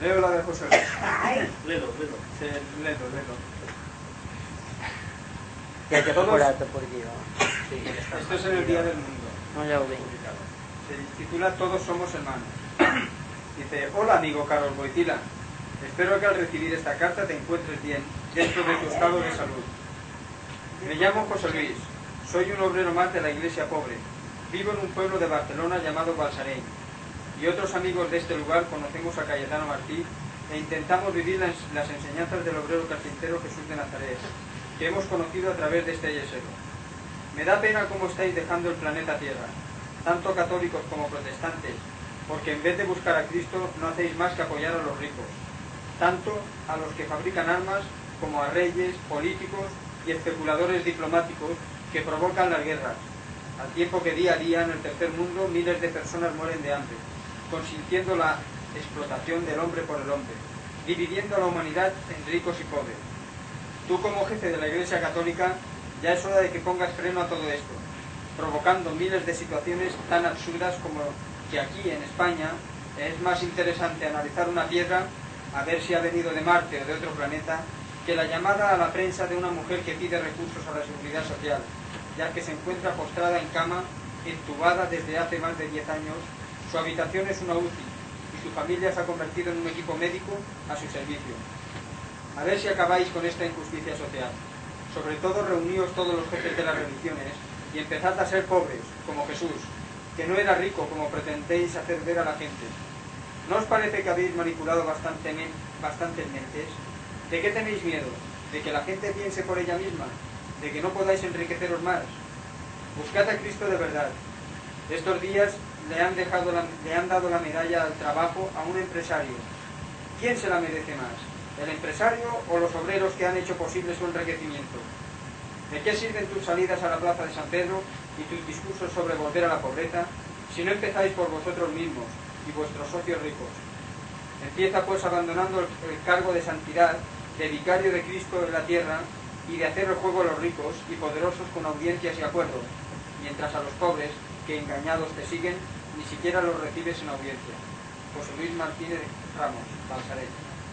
Leo la de José Luis. Lelo. Sí, lelo. Ya te Todos- preparato por Dios. Sí. Esto es en el Día del Mundo. No lo ven. Se titula Todos somos hermanos. Dice: hola amigo Carlos Boitila. Espero que al recibir esta carta te encuentres bien dentro de tu estado de salud. Me llamo José Luis. Soy un obrero más de la iglesia pobre. Vivo en un pueblo de Barcelona llamado Balsareny. Y otros amigos de este lugar conocemos a Cayetano Martí e intentamos vivir las enseñanzas del obrero carpintero Jesús de Nazaret, que hemos conocido a través de este yesero. Me da pena cómo estáis dejando el planeta Tierra, tanto católicos como protestantes, porque en vez de buscar a Cristo no hacéis más que apoyar a los ricos, tanto a los que fabrican armas como a reyes, políticos y especuladores diplomáticos que provocan las guerras, al tiempo que día a día en el tercer mundo miles de personas mueren de hambre, consintiendo la explotación del hombre por el hombre, dividiendo a la humanidad en ricos y pobres. Tú como jefe de la Iglesia Católica ya es hora de que pongas freno a todo esto, provocando miles de situaciones tan absurdas como que aquí en España es más interesante analizar una piedra a ver si ha venido de Marte o de otro planeta que la llamada a la prensa de una mujer que pide recursos a la seguridad social, ya que se encuentra postrada en cama, entubada desde hace más de 10 años, su habitación es una UCI y su familia se ha convertido en un equipo médico a su servicio. A ver si acabáis con esta injusticia social. Sobre todo reuníos todos los jefes de las religiones y empezad a ser pobres, como Jesús, que no era rico como pretendéis hacer ver a la gente. ¿No os parece que habéis manipulado bastantes mentes? ¿De qué tenéis miedo? ¿De que la gente piense por ella misma? ¿De que no podáis enriqueceros más? Buscad a Cristo de verdad. Estos días le han dado la medalla al trabajo a un empresario. ¿Quién se la merece más? ¿El empresario o los obreros que han hecho posible su enriquecimiento? ¿De qué sirven tus salidas a la plaza de San Pedro y tus discursos sobre volver a la pobreza si no empezáis por vosotros mismos y vuestros socios ricos? Empieza pues abandonando el cargo de santidad, de vicario de Cristo en la tierra y de hacer el juego a los ricos y poderosos con audiencias y acuerdos, mientras a los pobres, que engañados te siguen, ni siquiera los recibes en audiencia. José Luis Martínez Ramos, Balsareny.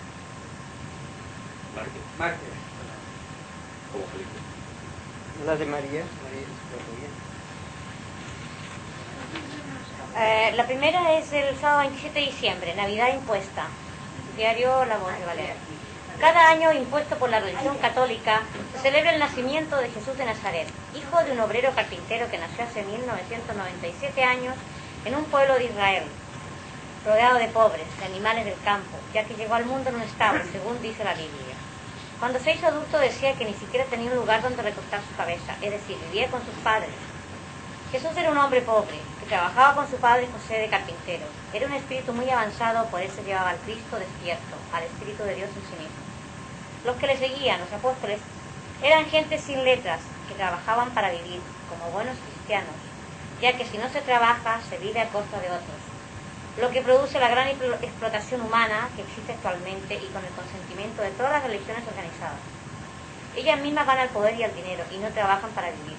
Márquez. Como Felipe. La de María. La primera es el sábado 27 de diciembre, Navidad impuesta. Diario La Voz de Balear. Cada año, impuesto por la religión católica, se celebra el nacimiento de Jesús de Nazaret, hijo de un obrero carpintero que nació hace 1997 años en un pueblo de Israel, rodeado de pobres, de animales del campo, ya que llegó al mundo en un establo, según dice la Biblia. Cuando se hizo adulto decía que ni siquiera tenía un lugar donde recostar su cabeza, es decir, vivía con sus padres. Jesús era un hombre pobre, que trabajaba con su padre José de carpintero. Era un espíritu muy avanzado, por eso llevaba al Cristo despierto, al Espíritu de Dios en sí mismo. Los que le seguían, los apóstoles, eran gente sin letras, que trabajaban para vivir, como buenos cristianos, ya que si no se trabaja, se vive a costa de otros. Lo que produce la gran explotación humana que existe actualmente y con el consentimiento de todas las religiones organizadas. Ellas mismas van al poder y al dinero y no trabajan para vivir.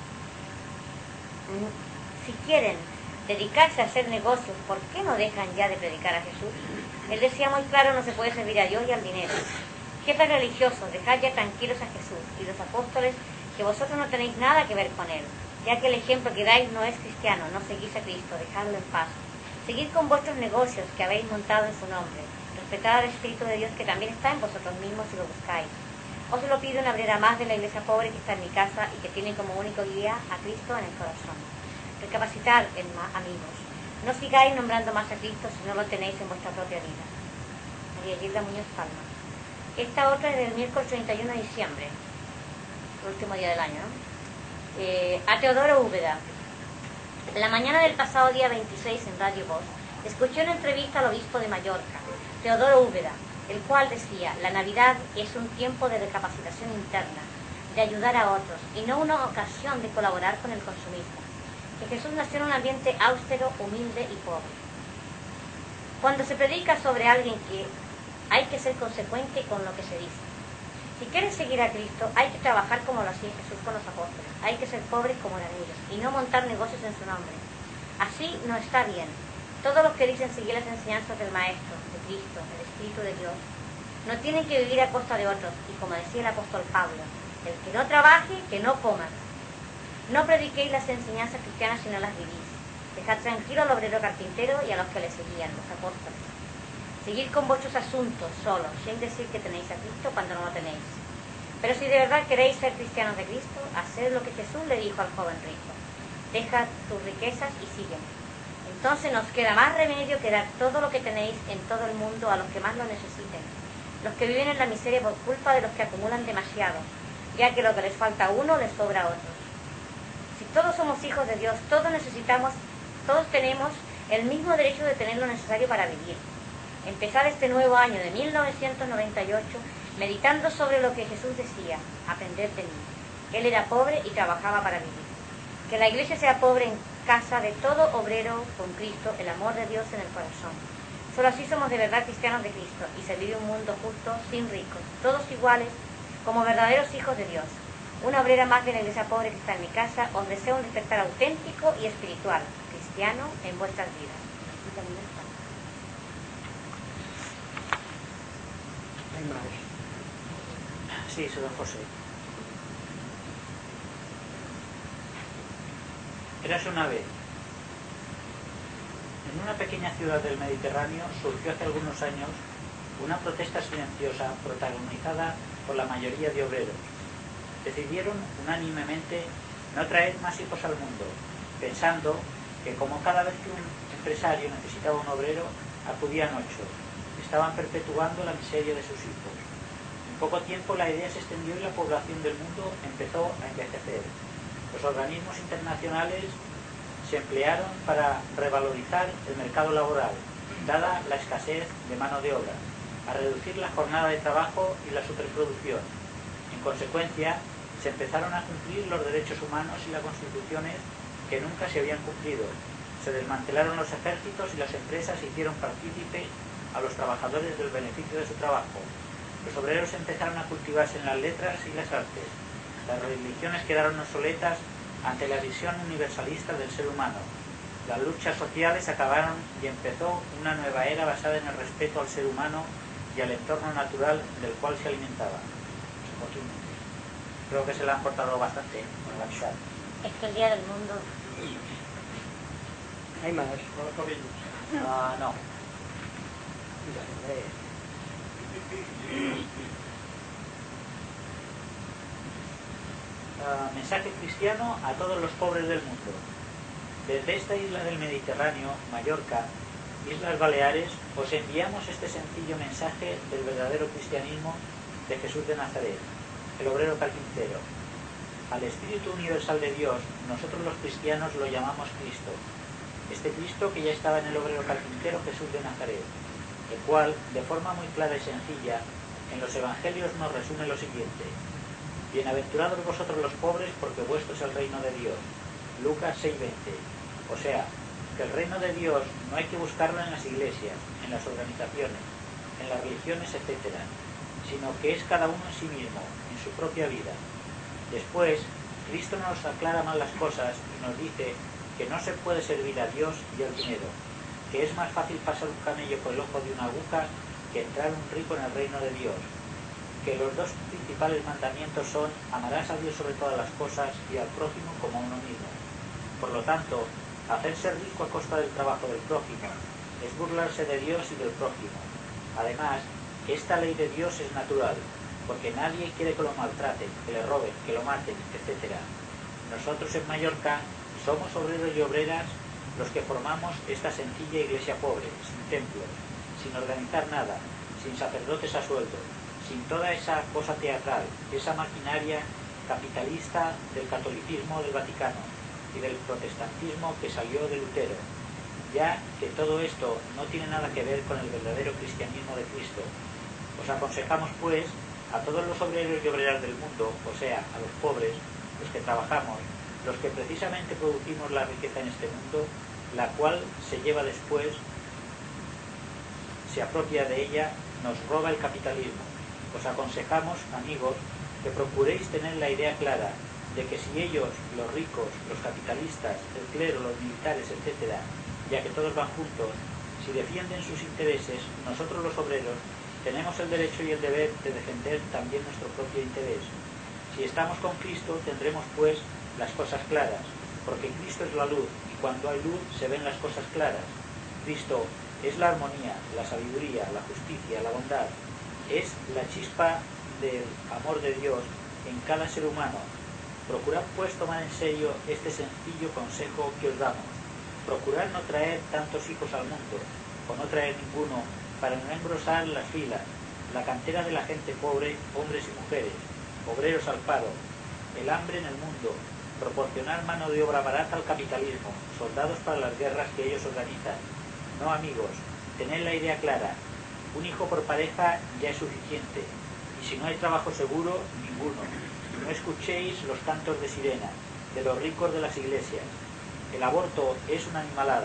Si quieren dedicarse a hacer negocios, ¿por qué no dejan ya de predicar a Jesús? Él decía muy claro, no se puede servir a Dios y al dinero. Jefes religiosos, dejad ya tranquilos a Jesús y los apóstoles, que vosotros no tenéis nada que ver con él, ya que el ejemplo que dais no es cristiano, no seguís a Cristo, dejadlo en paz. Seguid con vuestros negocios que habéis montado en su nombre. Respetad al Espíritu de Dios que también está en vosotros mismos si lo buscáis. Os lo pido una obrera más de la iglesia pobre que está en mi casa y que tiene como único guía a Cristo en el corazón. Recapacitad, amigos. No sigáis nombrando más a Cristo si no lo tenéis en vuestra propia vida. María Gilda Muñoz Palma. Esta otra es del miércoles 31 de diciembre, el último día del año, ¿no? A Teodoro Úbeda. La mañana del pasado día 26 en Radio Voz, escuché una entrevista al obispo de Mallorca, Teodoro Úbeda, el cual decía: la Navidad es un tiempo de recapacitación interna, de ayudar a otros, y no una ocasión de colaborar con el consumismo. Que Jesús nació en un ambiente austero, humilde y pobre. Cuando se predica sobre alguien que hay que ser consecuente con lo que se dice. Si quieres seguir a Cristo, hay que trabajar como lo hacía Jesús con los apóstoles. Hay que ser pobres como eran ellos y no montar negocios en su nombre. Así no está bien. Todos los que dicen seguir las enseñanzas del Maestro, de Cristo, del Espíritu de Dios, no tienen que vivir a costa de otros, y como decía el apóstol Pablo, el que no trabaje, que no coma. No prediquéis las enseñanzas cristianas si no las vivís. Dejad tranquilo al obrero carpintero y a los que le seguían, los apóstoles. Seguid con vuestros asuntos solos, sin decir que tenéis a Cristo cuando no lo tenéis. Pero si de verdad queréis ser cristianos de Cristo, haced lo que Jesús le dijo al joven rico. Deja tus riquezas y sígueme. Entonces nos queda más remedio que dar todo lo que tenéis en todo el mundo a los que más lo necesiten, los que viven en la miseria por culpa de los que acumulan demasiado, ya que lo que les falta a uno les sobra a otros. Si todos somos hijos de Dios, todos tenemos el mismo derecho de tener lo necesario para vivir. Empezar este nuevo año de 1998 meditando sobre lo que Jesús decía: aprended de mí. Él era pobre y trabajaba para vivir. Que la Iglesia sea pobre en casa de todo obrero con Cristo, el amor de Dios en el corazón. Solo así somos de verdad cristianos de Cristo y se vive un mundo justo, sin ricos, todos iguales, como verdaderos hijos de Dios. Una obrera más de la iglesia pobre que está en mi casa os desea un despertar auténtico y espiritual, cristiano, en vuestras vidas. Y también está. Hay más. Sí, soy don José. Érase una vez. En una pequeña ciudad del Mediterráneo surgió hace algunos años una protesta silenciosa protagonizada por la mayoría de obreros. Decidieron unánimemente no traer más hijos al mundo, pensando que como cada vez que un empresario necesitaba un obrero, acudían 8. Estaban perpetuando la miseria de sus hijos. En poco tiempo la idea se extendió y la población del mundo empezó a envejecer. Los organismos internacionales se emplearon para revalorizar el mercado laboral, dada la escasez de mano de obra, a reducir la jornada de trabajo y la superproducción. En consecuencia, se empezaron a cumplir los derechos humanos y las constituciones que nunca se habían cumplido. Se desmantelaron los ejércitos y las empresas hicieron partícipe a los trabajadores del beneficio de su trabajo. Los obreros empezaron a cultivarse en las letras y las artes. Las religiones quedaron obsoletas ante la visión universalista del ser humano. Las luchas sociales acabaron y empezó una nueva era basada en el respeto al ser humano y al entorno natural del cual se alimentaba. Creo que se la han cortado bastante con la mitad. Es que el día del mundo. Hay más. No. Mensaje cristiano a todos los pobres del mundo. Desde esta isla del Mediterráneo, Mallorca, Islas Baleares, os enviamos este sencillo mensaje del verdadero cristianismo de Jesús de Nazaret, el obrero carpintero. Al Espíritu Universal de Dios, nosotros los cristianos lo llamamos Cristo. Este Cristo que ya estaba en el obrero carpintero Jesús de Nazaret, el cual, de forma muy clara y sencilla, en los Evangelios nos resume lo siguiente: bienaventurados vosotros los pobres, porque vuestro es el reino de Dios. Lucas 6:20. O sea, que el reino de Dios no hay que buscarlo en las iglesias, en las organizaciones, en las religiones, etc., sino que es cada uno en sí mismo, en su propia vida. Después, Cristo nos aclara más las cosas y nos dice que no se puede servir a Dios y al dinero, que es más fácil pasar un camello por el ojo de una aguja que entrar un rico en el reino de Dios, que los dos principales mandamientos son: amarás a Dios sobre todas las cosas y al prójimo como a uno mismo. Por lo tanto, hacerse rico a costa del trabajo del prójimo es burlarse de Dios y del prójimo. Además, esta ley de Dios es natural, porque nadie quiere que lo maltraten, que le roben, que lo maten, etc. Nosotros en Mallorca somos obreros y obreras los que formamos esta sencilla iglesia pobre, sin templos, sin organizar nada, sin sacerdotes a sueldo, sin toda esa cosa teatral, esa maquinaria capitalista del catolicismo del Vaticano y del protestantismo que salió de Lutero, ya que todo esto no tiene nada que ver con el verdadero cristianismo de Cristo. Os aconsejamos, pues, a todos los obreros y obreras del mundo, o sea, a los pobres, los que trabajamos, los que precisamente producimos la riqueza en este mundo, la cual se lleva después, se apropia de ella, nos roba el capitalismo. Os aconsejamos, amigos, que procuréis tener la idea clara de que si ellos, los ricos, los capitalistas, el clero, los militares, etc., ya que todos van juntos. Si defienden sus intereses, nosotros los obreros tenemos el derecho y el deber de defender también nuestro propio interés. Si estamos con Cristo, tendremos pues las cosas claras, porque Cristo es la luz, y cuando hay luz se ven las cosas claras. Cristo es la armonía, la sabiduría, la justicia, la bondad. Es la chispa del amor de Dios en cada ser humano. Procurad pues tomar en serio este sencillo consejo que os damos. Procurad no traer tantos hijos al mundo, o no traer ninguno, para no engrosar las filas, la cantera de la gente pobre, hombres y mujeres, obreros al paro, el hambre en el mundo, proporcionar mano de obra barata al capitalismo, soldados para las guerras que ellos organizan. No, amigos, tened la idea clara. Un hijo por pareja ya es suficiente, y si no hay trabajo seguro, ninguno. No escuchéis los cantos de sirena, de los ricos de las iglesias. El aborto es una animalada.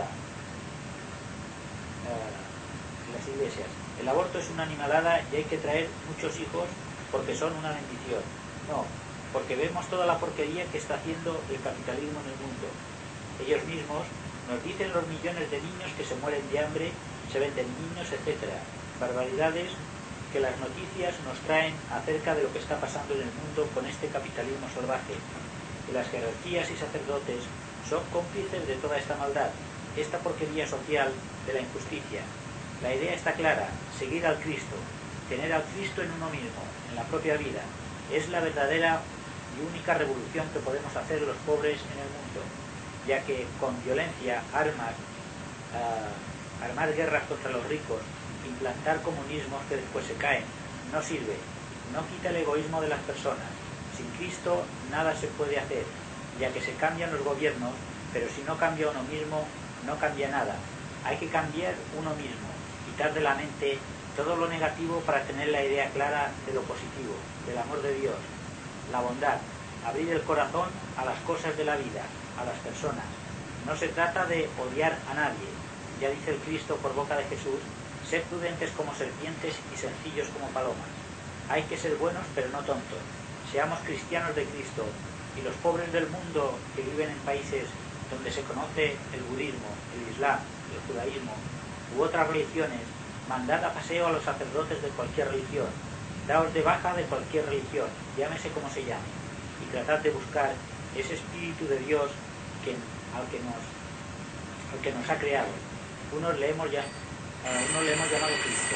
Las iglesias. El aborto es una animalada y hay que traer muchos hijos porque son una bendición. No, porque vemos toda la porquería que está haciendo el capitalismo en el mundo. Ellos mismos nos dicen los millones de niños que se mueren de hambre, se venden niños, etc. Barbaridades que las noticias nos traen acerca de lo que está pasando en el mundo con este capitalismo salvaje. Y las jerarquías y sacerdotes son cómplices de toda esta maldad, esta porquería social de la injusticia. La idea está clara: seguir al Cristo, tener al Cristo en uno mismo, en la propia vida. Es la verdadera y única revolución que podemos hacer los pobres en el mundo, ya que con violencia, armar guerras contra los ricos, implantar comunismos que después se caen, no sirve, no quita el egoísmo de las personas. Sin Cristo nada se puede hacer, ya que se cambian los gobiernos, pero si no cambia uno mismo, no cambia nada. Hay que cambiar uno mismo, quitar de la mente todo lo negativo para tener la idea clara de lo positivo, del amor de Dios, la bondad, abrir el corazón a las cosas de la vida, a las personas. No se trata de odiar a nadie. Ya dice el Cristo por boca de Jesús: sed prudentes como serpientes y sencillos como palomas. Hay que ser buenos pero no tontos. Seamos cristianos de Cristo, y los pobres del mundo que viven en países donde se conoce el budismo, el islam, el judaísmo u otras religiones, mandad a paseo a los sacerdotes de cualquier religión, daos de baja de cualquier religión, llámese como se llame, y tratad de buscar ese Espíritu de Dios al que nos ha creado. Unos le hemos llamado Cristo.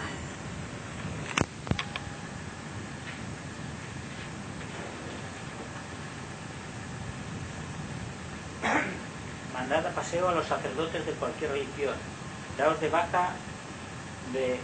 Mandad a paseo a los sacerdotes de cualquier religión, daos de baja de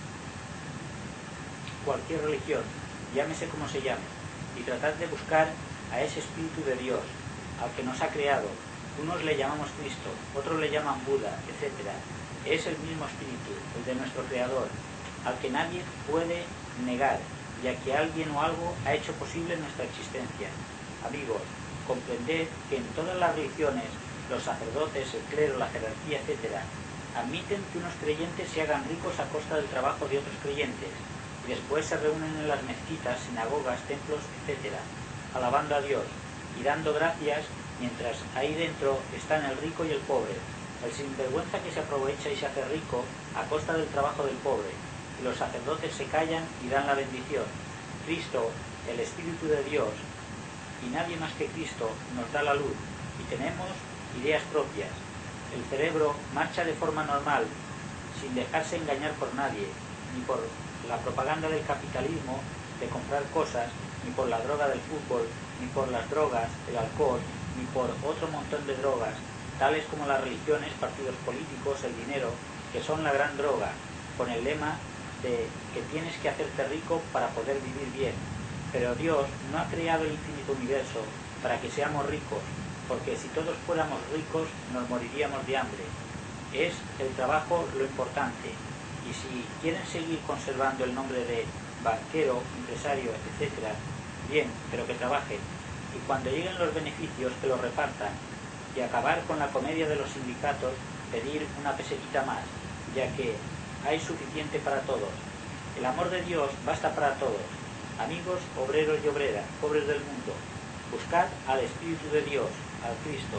cualquier religión, llámese como se llame, y tratad de buscar a ese Espíritu de Dios, al que nos ha creado. Unos le llamamos Cristo, otros le llaman Buda, etc. Es el mismo Espíritu, el de nuestro Creador, al que nadie puede negar, ya que alguien o algo ha hecho posible nuestra existencia. Amigos, comprended que en todas las religiones, los sacerdotes, el clero, la jerarquía, etc., admiten que unos creyentes se hagan ricos a costa del trabajo de otros creyentes, y después se reúnen en las mezquitas, sinagogas, templos, etc., alabando a Dios y dando gracias, mientras ahí dentro están el rico y el pobre, el sinvergüenza que se aprovecha y se hace rico a costa del trabajo del pobre, y los sacerdotes se callan y dan la bendición. Cristo, el Espíritu de Dios, y nadie más que Cristo nos da la luz, y tenemos ideas propias. El cerebro marcha de forma normal, sin dejarse engañar por nadie, ni por la propaganda del capitalismo de comprar cosas, ni por la droga del fútbol, ni por las drogas, el alcohol, ni por otro montón de drogas, tales como las religiones, partidos políticos, el dinero, que son la gran droga, con el lema de que tienes que hacerte rico para poder vivir bien. Pero Dios no ha creado el infinito universo para que seamos ricos, porque si todos fuéramos ricos nos moriríamos de hambre. Es el trabajo lo importante, y si quieren seguir conservando el nombre de banquero, empresario, etc., bien, pero que trabajen, y cuando lleguen los beneficios que los repartan, y acabar con la comedia de los sindicatos, pedir una pesetita más, ya que hay suficiente para todos. El amor de Dios basta para todos. Amigos, obreros y obreras, pobres del mundo, buscad al Espíritu de Dios, al Cristo,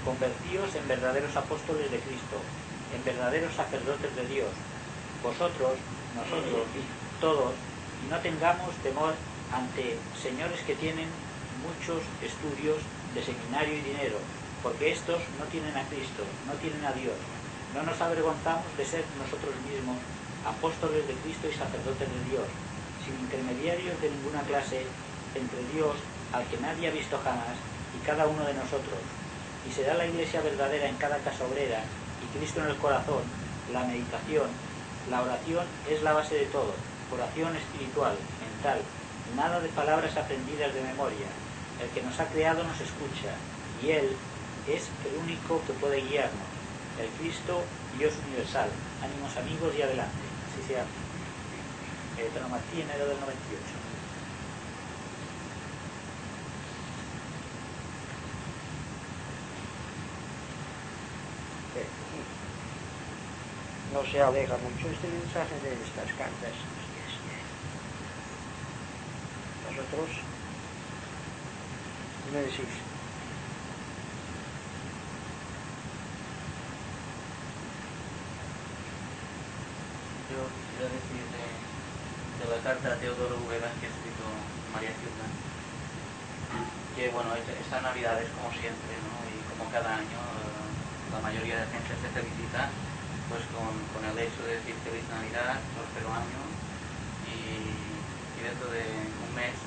Convertíos en verdaderos apóstoles de Cristo, en verdaderos sacerdotes de Dios, vosotros, nosotros, todos, y no tengamos temor ante señores que tienen muchos estudios de seminario y dinero, porque estos no tienen a Cristo, no tienen a Dios. No nos avergonzamos de ser nosotros mismos apóstoles de Cristo y sacerdotes de Dios, sin intermediarios de ninguna clase, entre Dios, al que nadie ha visto jamás, y cada uno de nosotros. Y será la Iglesia verdadera en cada casa obrera, y Cristo en el corazón, la meditación, la oración es la base de todo, oración espiritual, mental, nada de palabras aprendidas de memoria. El que nos ha creado nos escucha, y Él es el único que puede guiarnos, el Cristo, Dios universal. Ánimos amigos y adelante. Así sea. Pedro Martí, enero del 98. No se alega mucho este mensaje de estas cartas. ¿Vosotros qué me decís? Yo quisiera decir de la carta a Teodoro Ubeda que ha escrito María Gilda, que bueno, esta Navidad es como siempre, ¿no? Y como cada año la mayoría de gente se felicita pues con el hecho de decir feliz Navidad, próspero año, y dentro de un mes,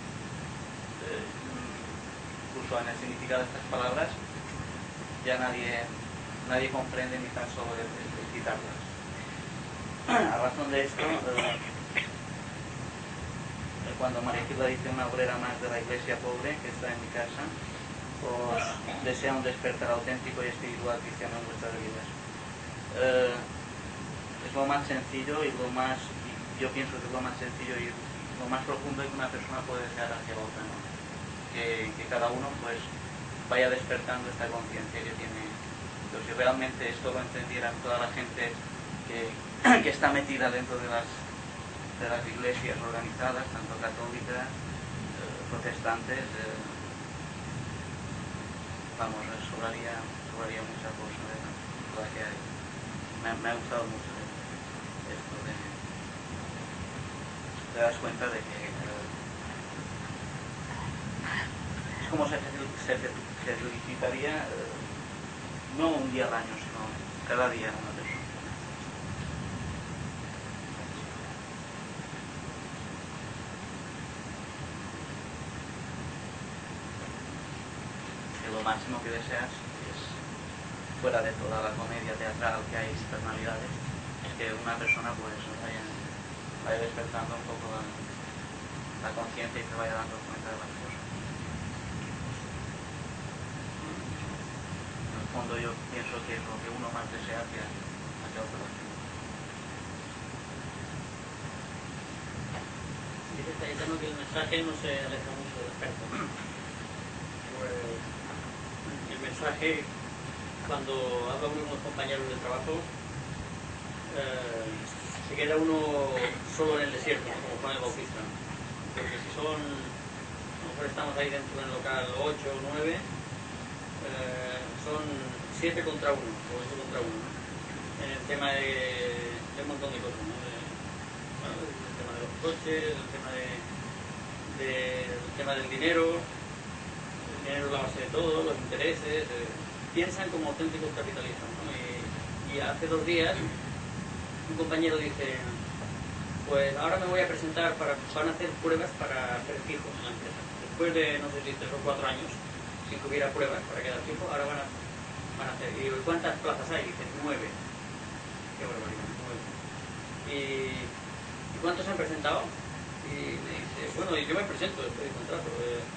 incluso en el significado de estas palabras, ya nadie comprende ni tan solo de citarlas. A razón de esto, cuando María Gilda dice una obrera más de la iglesia pobre que está en mi casa, os desea un despertar auténtico y espiritual cristiano en vuestras vidas. Es lo más sencillo y lo más, yo pienso que es lo más sencillo y lo más profundo que una persona puede desear hacia la otra, ¿no? Que cada uno pues vaya despertando esta conciencia que tiene. Entonces, si realmente esto lo entendieran toda la gente que está metida dentro de las iglesias organizadas, tanto católicas, protestantes, vamos, sobraría mucha cosa de la que hay. Me ha gustado mucho esto te das cuenta de que es como se felicitaría no un día al año, sino cada día una persona. Que lo máximo que deseas es, fuera de toda la comedia teatral que hay estas Navidades, es que una persona pues vaya despertando un poco la conciencia y se vaya dando cuenta de las cosas. En el fondo yo pienso que es lo que uno más desea hacia otro. Dice Cayetano que el mensaje no se aleja mucho del experto. Pues el mensaje, cuando habla uno con los compañeros de trabajo, se queda uno solo en el desierto, como Juan el Bautista. Porque si son, a lo mejor estamos ahí dentro del local 8 o 9, son 7 contra 1, o 8 contra 1, ¿no? En el tema de un montón de cosas, ¿no? El tema de los coches, el tema del dinero. El dinero es la base de todo, los intereses. Piensan como auténticos capitalistas, ¿no? Y hace 2 días un compañero dice, pues ahora me voy a presentar van a hacer pruebas para ser fijos en la empresa. Después de, no sé si 3 o 4 años, sin que hubiera pruebas para quedar fijo, ahora van a hacer. Y digo, ¿cuántas plazas hay? Dicen, 9. Qué barbaridad, 9. ¿Y cuántos se han presentado? Y me dice, bueno, yo me presento después del contrato.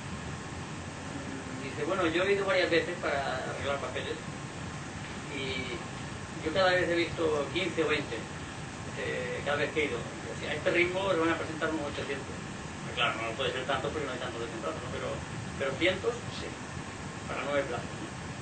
Dice, bueno, yo he ido varias veces para arreglar papeles y yo cada vez he visto 15 o 20, cada vez que he ido. Si a este ritmo le van a presentar unos 800. Pues claro, no puede ser tanto porque no hay tantos de contrato, ¿no? Pero cientos, sí, para 9 plazas, ¿no?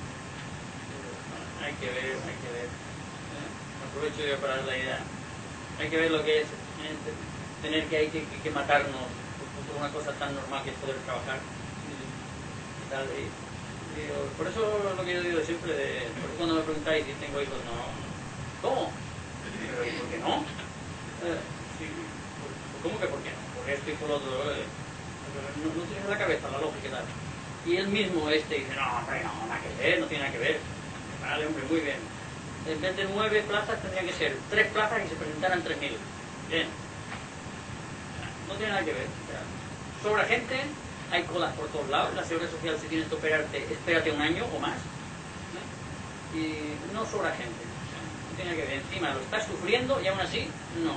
Hay que ver. Aprovecho yo para dar la idea. Hay que ver lo que es tener que matarnos por una cosa tan normal que es poder trabajar. Y Por eso lo que yo digo siempre, por eso cuando me preguntáis si tengo hijos, no. ¿Cómo? ¿Por qué no? Sí, ¿cómo que por qué no? Por esto y por lo otro. No tienes en la cabeza la lógica y tal. Y él mismo dice, no, hombre, no, nada que ver, no tiene nada que ver. Vale, hombre, muy bien. En vez de 9 plazas tendrían que ser 3 plazas y se presentaran 3.000. Bien. No tiene nada que ver. O sea, sobra gente, hay colas por todos lados. La seguridad social, si tienes que operarte, espérate un año o más. ¿No? Y no sobra gente. O sea, no tiene nada que ver. Encima lo estás sufriendo y aún así, no.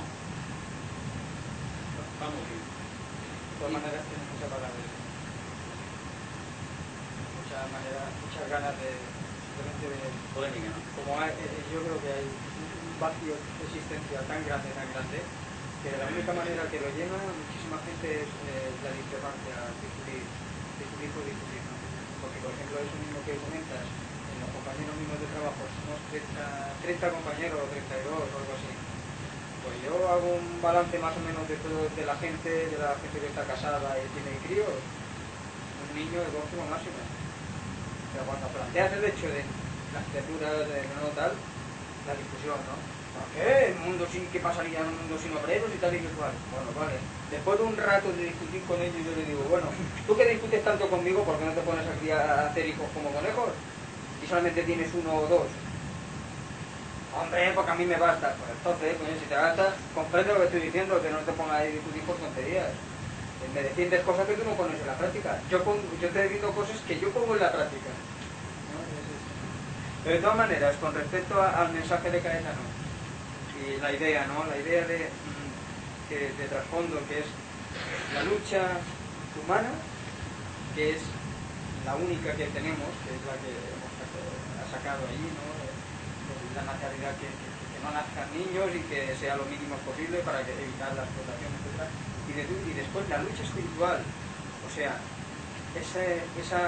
Vamos bien. De todas maneras, tiene muchas ganas muchas ganas de Polémica, ¿no? como yo creo que hay un vacío existencial tan grande, que la única manera que lo llena muchísima gente es la discrepancia, discutir, ¿no? Porque, por ejemplo, eso mismo que comentas, en los compañeros mismos de trabajo, somos 30 compañeros, 32 o algo así. Pues yo hago un balance más o menos de todo, de la gente que está casada y tiene críos, un niño de 2 como máximo. Pero cuando planteas el hecho de las criaturas de no tal, la discusión, ¿no? ¿Por qué? ¿El mundo sin qué pasaría en un mundo sin obreros y tal y cual? Bueno, vale. Después de un rato de discutir con ellos, yo le digo, bueno, tú que discutes tanto conmigo, ¿por qué no te pones aquí a hacer hijos como conejos? Y solamente tienes 1 o 2. Hombre, porque a mí me basta. Pues entonces, coño, si te basta, comprende lo que estoy diciendo, que no te pongas ahí a discutir por tonterías. Me defiendes cosas que tú no pones en la práctica. Yo te defiendo cosas que yo pongo en la práctica, ¿no? Pero de todas maneras, con respecto al mensaje de Caetano y la idea, ¿no? La idea de trasfondo, que es la lucha humana, que es la única que tenemos, que es la que hemos sacado allí, ¿no? La natalidad, que no nazcan niños y que sea lo mínimo posible para evitar la explotación, etc. Y después la lucha espiritual, o sea, ese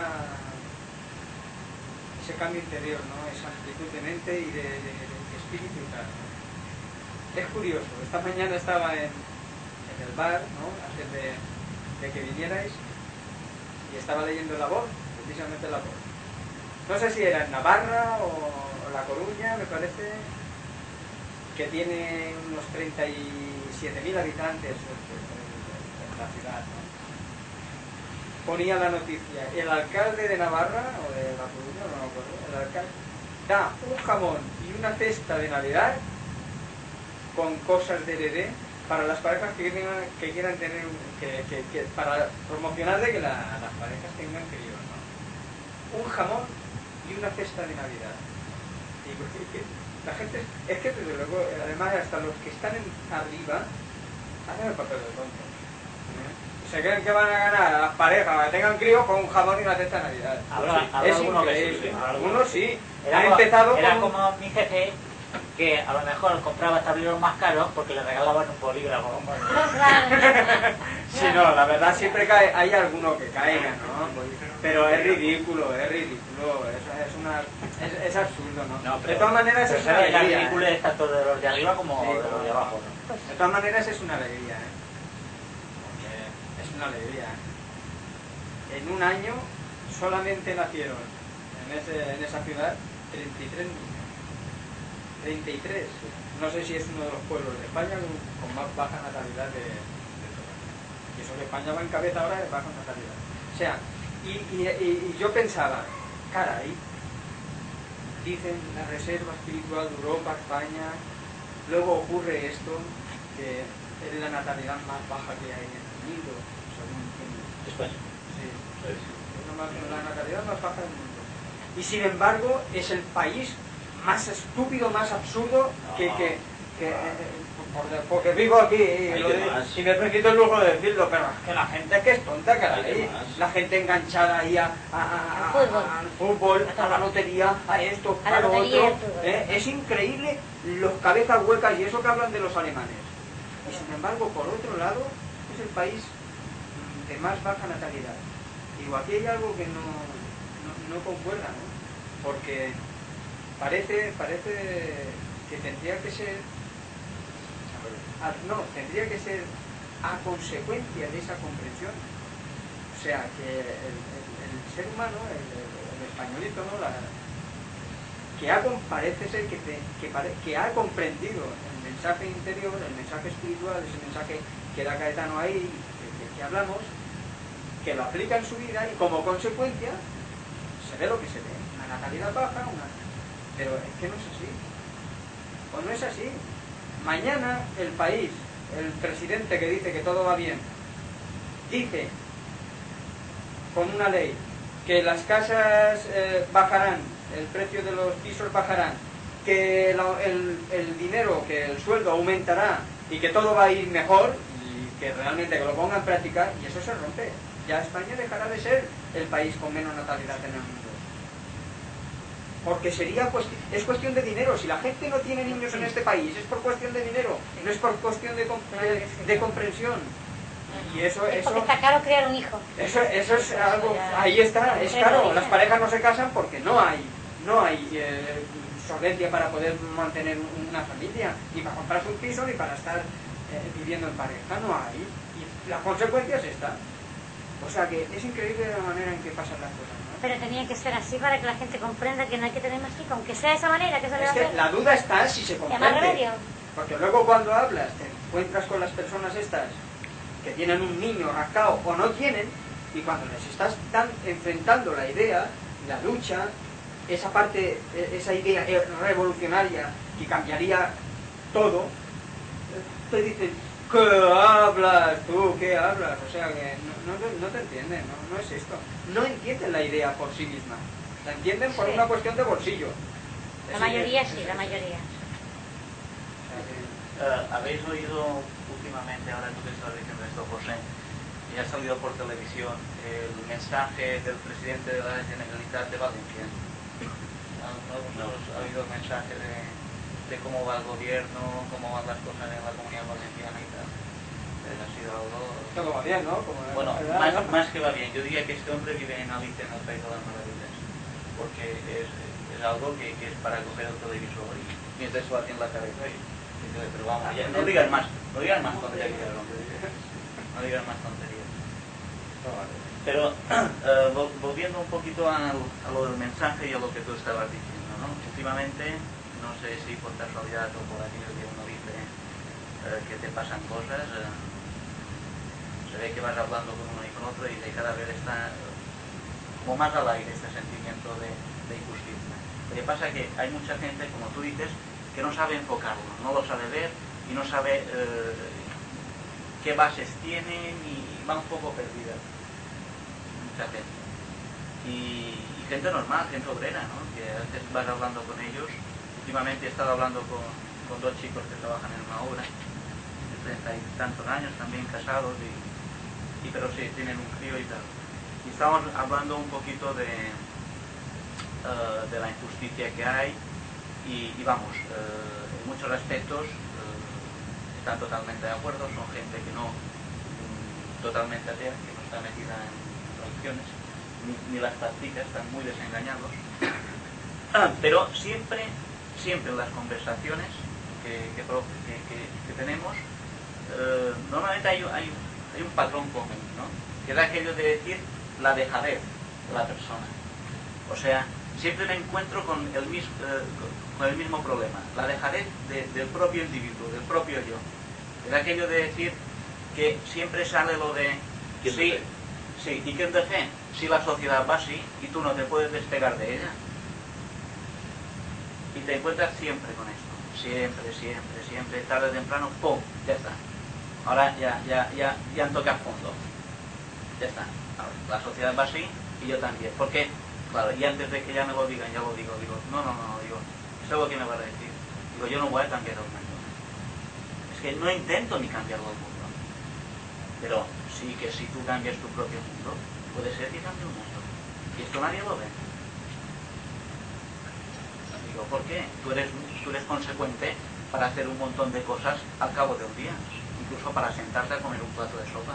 cambio interior, ¿no? Esa amplitud de mente y de espíritu y tal, ¿no? Es curioso, esta mañana estaba en el bar, ¿no? Antes de que vinierais, y estaba leyendo La Voz, precisamente La Voz. No sé si era en Navarra o La Coruña, me parece, que tiene unos 37.000 habitantes en la ciudad, ¿no? Ponía la noticia, el alcalde de Navarra, o de La Coruña, no me acuerdo, el alcalde, da un jamón y una cesta de Navidad con cosas de bebé para las parejas que quieran tener, para promocionar de que las parejas tengan críos, ¿no? Un jamón y una cesta de Navidad. Y la gente, es que desde luego, además hasta los que están arriba hacen el papel de tontos. Se creen que van a ganar a las parejas que tengan críos con un jamón y una cesta de Navidad. Es increíble. Algunos sí. Era como mi jefe, que a lo mejor compraba tableros más caros porque le regalaban un bolígrafo. Sí, no, la verdad siempre hay alguno que caiga, ¿no? Pero es ridículo, es absurdo, ¿no? Pero, de todas maneras es una la alegría. ridícula es tanto de los de arriba como Sí, de los de abajo, ¿no? De todas maneras es una alegría, ¿eh? Porque es una alegría, ¿eh? En un año solamente nacieron en esa ciudad 33 niños. 33. No sé si es uno de los pueblos de España con más baja natalidad de todo. Y eso que España va en cabeza ahora de baja natalidad. O sea, y yo pensaba, caray, dicen la reserva espiritual de Europa, España, luego ocurre esto, que es la natalidad más baja que hay en el mundo, según entiendo. España. Sí, es la natalidad más baja del mundo. Y sin embargo, es el país más estúpido, más absurdo porque vivo aquí y me permito el lujo de decirlo, pero es que la gente es que es tonta, caray. La gente enganchada ahí al fútbol, a la lotería, a esto, a lo otro. Es increíble los cabezas huecas y eso que hablan de los alemanes. Y sin embargo, por otro lado, es el país de más baja natalidad. Digo, aquí hay algo que no concuerda, ¿no? Porque parece que tendría que ser tendría que ser a consecuencia de esa comprensión. O sea, que el ser humano, el españolito, ¿no? Parece ser que ha comprendido el mensaje interior, el mensaje espiritual, ese mensaje que da Caetano ahí, que hablamos, que lo aplica en su vida y como consecuencia se ve lo que se ve, una natalidad baja, pero es que no es así, pues no es así. Mañana el país, el presidente que dice que todo va bien, dice con una ley que las casas bajarán, el precio de los pisos bajarán, que el dinero, que el sueldo aumentará y que todo va a ir mejor, y que realmente que lo ponga en práctica, y eso se rompe. Ya España dejará de ser el país con menos natalidad en el mundo. Porque es cuestión de dinero. Si la gente no tiene niños en este país, es por cuestión de dinero, no es por cuestión de comprensión. Y eso porque está caro crear un hijo. Eso es algo, ahí está, es caro. Las parejas no se casan porque no hay solvencia para poder mantener una familia, ni para comprarse un piso, ni para estar viviendo en pareja, no hay. Y la consecuencia es esta. O sea que es increíble la manera en que pasan las cosas, ¿no? Pero tenía que ser así para que la gente comprenda que no hay que tener más hijos, aunque sea de esa manera que se le va a Es que hacer. la duda está si se comprende. ¿Más remedio? Porque luego cuando hablas, te encuentras con las personas estas que tienen un niño rascado o no tienen, y cuando les estás enfrentando la idea, la lucha, esa parte, esa idea revolucionaria que cambiaría todo, te dicen, ¿qué hablas tú? ¿Qué hablas? O sea que no te entienden, no es esto. No entienden la idea por sí misma, la entienden por una cuestión de bolsillo. La mayoría sí, la mayoría. ¿Habéis oído últimamente, ahora tú que estás diciendo esto, José, y ha salido por televisión el mensaje del presidente de la Generalitat de Valencia? ¿Ha habido el mensaje de cómo va el gobierno, cómo van las cosas en la Comunidad Valenciana y tal? Ha sido algo... Todo va bien, ¿no? Bueno, más que va bien. Yo diría que este hombre vive en Alicia, en el País de las Maravillas, porque es algo que es para coger el televisor y mientras lo hace en la cabeza pero vamos, ya, no digan más tonterías, no digan más tonterías. Pero volviendo un poquito a lo del mensaje y a lo que tú estabas diciendo, ¿no? Últimamente, no sé si por casualidad o por aquello que uno dice que te pasan cosas, se ve que vas hablando con uno y con otro y de cada vez está como más al aire este sentimiento de injusticia. Lo que pasa es que hay mucha gente, como tú dices, que no sabe enfocarlo, no lo sabe ver y no sabe qué bases tienen y va un poco perdida. Mucha gente. Y gente normal, gente obrera, ¿no? Que a veces vas hablando con ellos. Últimamente he estado hablando con dos chicos que trabajan en una obra, de 30 y tantos años, también casados, pero sí, tienen un crío y tal. Y estamos hablando un poquito de la injusticia que hay. Y vamos, en muchos aspectos están totalmente de acuerdo, son gente que no totalmente atea, que no está metida en religiones, ni las practica, están muy desengañados. Pero siempre en las conversaciones que tenemos, normalmente hay un patrón común, ¿no? Que es aquello de decir la dejadez de la persona. O sea, siempre me encuentro con el mismo problema, la dejadez del propio individuo, del propio yo. Es aquello de decir que siempre sale lo de sí, ¿y quién de fe? Si la sociedad va así y tú no te puedes despegar de ella. Y te encuentras siempre con esto, siempre, tarde o temprano, ¡pum!, ya está. Ahora ya han tocado fondo. Ya está. Ahora, la sociedad va así y yo también. ¿Por qué? Claro, y antes de que ya me lo digan, ya lo digo, no, digo, ¿sabes lo que me va a decir? Digo, yo no voy a cambiar el mundo. Es que no intento ni cambiarlo el mundo. Pero sí que si tú cambias tu propio mundo, puede ser que cambie el mundo. Y esto nadie lo ve. Digo, ¿por qué? Tú eres consecuente para hacer un montón de cosas al cabo de un día. Incluso para sentarte a comer un plato de sopa.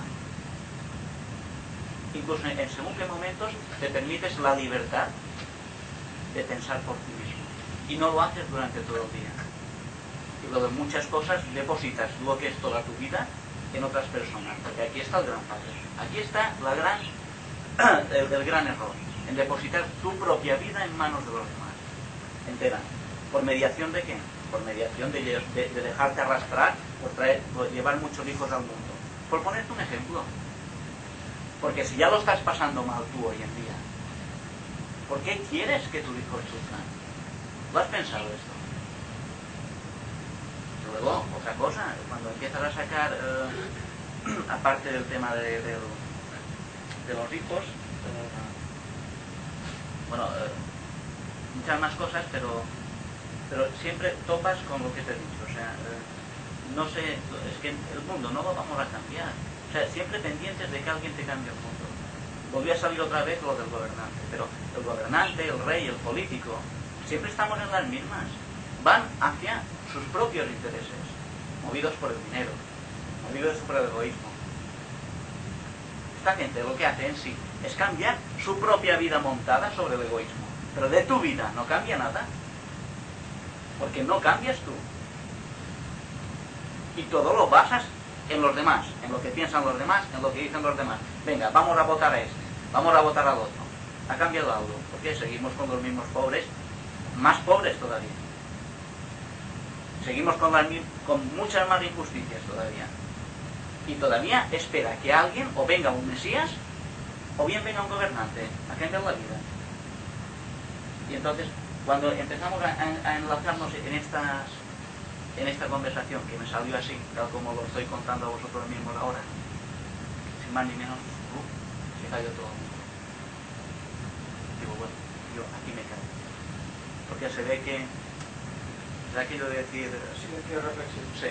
Incluso en según qué momentos te permites la libertad de pensar por ti mismo y no lo haces durante todo el día. Y luego en muchas cosas depositas lo que es toda tu vida en otras personas, porque aquí está el gran padre, aquí está la gran el gran error, en depositar tu propia vida en manos de los demás, entera. ¿Por mediación de qué? Por mediación de dejarte arrastrar, por llevar muchos hijos al mundo. Por ponerte un ejemplo. Porque si ya lo estás pasando mal tú hoy en día, ¿por qué quieres que tus hijos sufran? ¿Lo has pensado esto? Luego, otra cosa, cuando empiezas a sacar, aparte del tema de los hijos, muchas más cosas, pero siempre topas con lo que te he dicho. O sea, no sé, es que el mundo no lo vamos a cambiar. O sea, siempre pendientes de que alguien te cambie el mundo. Volvió a salir otra vez lo del gobernante, pero el gobernante, el rey, el político, siempre estamos en las mismas. Van hacia sus propios intereses, movidos por el dinero, movidos por el egoísmo. Esta gente lo que hace en sí es cambiar su propia vida montada sobre el egoísmo, pero de tu vida no cambia nada, porque no cambias tú. Y todo lo basas en los demás, en lo que piensan los demás, en lo que dicen los demás. Venga, vamos a votar a este, vamos a votar al otro. Ha cambiado algo, porque seguimos con los mismos pobres, más pobres todavía. Seguimos con muchas más injusticias todavía. Y todavía espera que alguien, o venga un Mesías, o bien venga un gobernante, a cambiar la vida. Y entonces, cuando empezamos a enlazarnos en esta conversación, que me salió así, tal como lo estoy contando a vosotros mismos ahora, sin más ni menos, se cayó todo el mundo. Digo, bueno, yo aquí me callo. Porque se ve que es aquello de decir silencio reflexivo. Sí.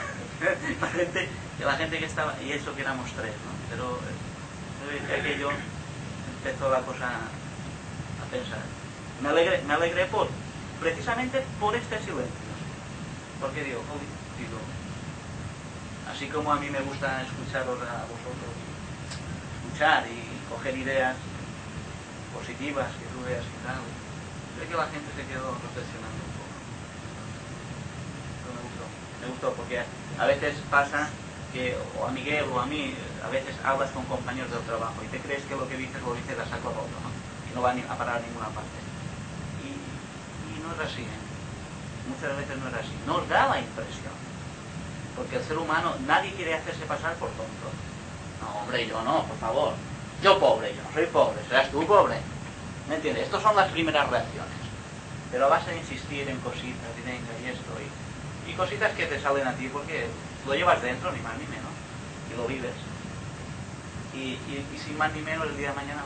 la gente que estaba, y eso que éramos tres, ¿no? Pero aquello empezó la cosa a pensar. Me alegré precisamente por este silencio. Porque digo, así como a mí me gusta escucharos a vosotros, escuchar y coger ideas positivas que tú veas y tal, creo que la gente se quedó reflexionando un poco. Pero me gustó porque a veces pasa que, o a Miguel o a mí, a veces hablas con compañeros del trabajo y te crees que lo dices a saco roto, ¿no? Que no va a parar a ninguna parte. Y no es así, ¿eh? Muchas veces no es así. Nos da la impresión. Porque el ser humano, nadie quiere hacerse pasar por tonto. No, hombre, yo no, por favor. Yo pobre, yo no soy pobre, serás tú pobre. ¿Me entiendes? Estas son las primeras reacciones. Pero vas a insistir en cositas y venga y esto y cositas que te salen a ti porque lo llevas dentro, ni más ni menos. Y lo vives. Y sin más ni menos el día de mañana,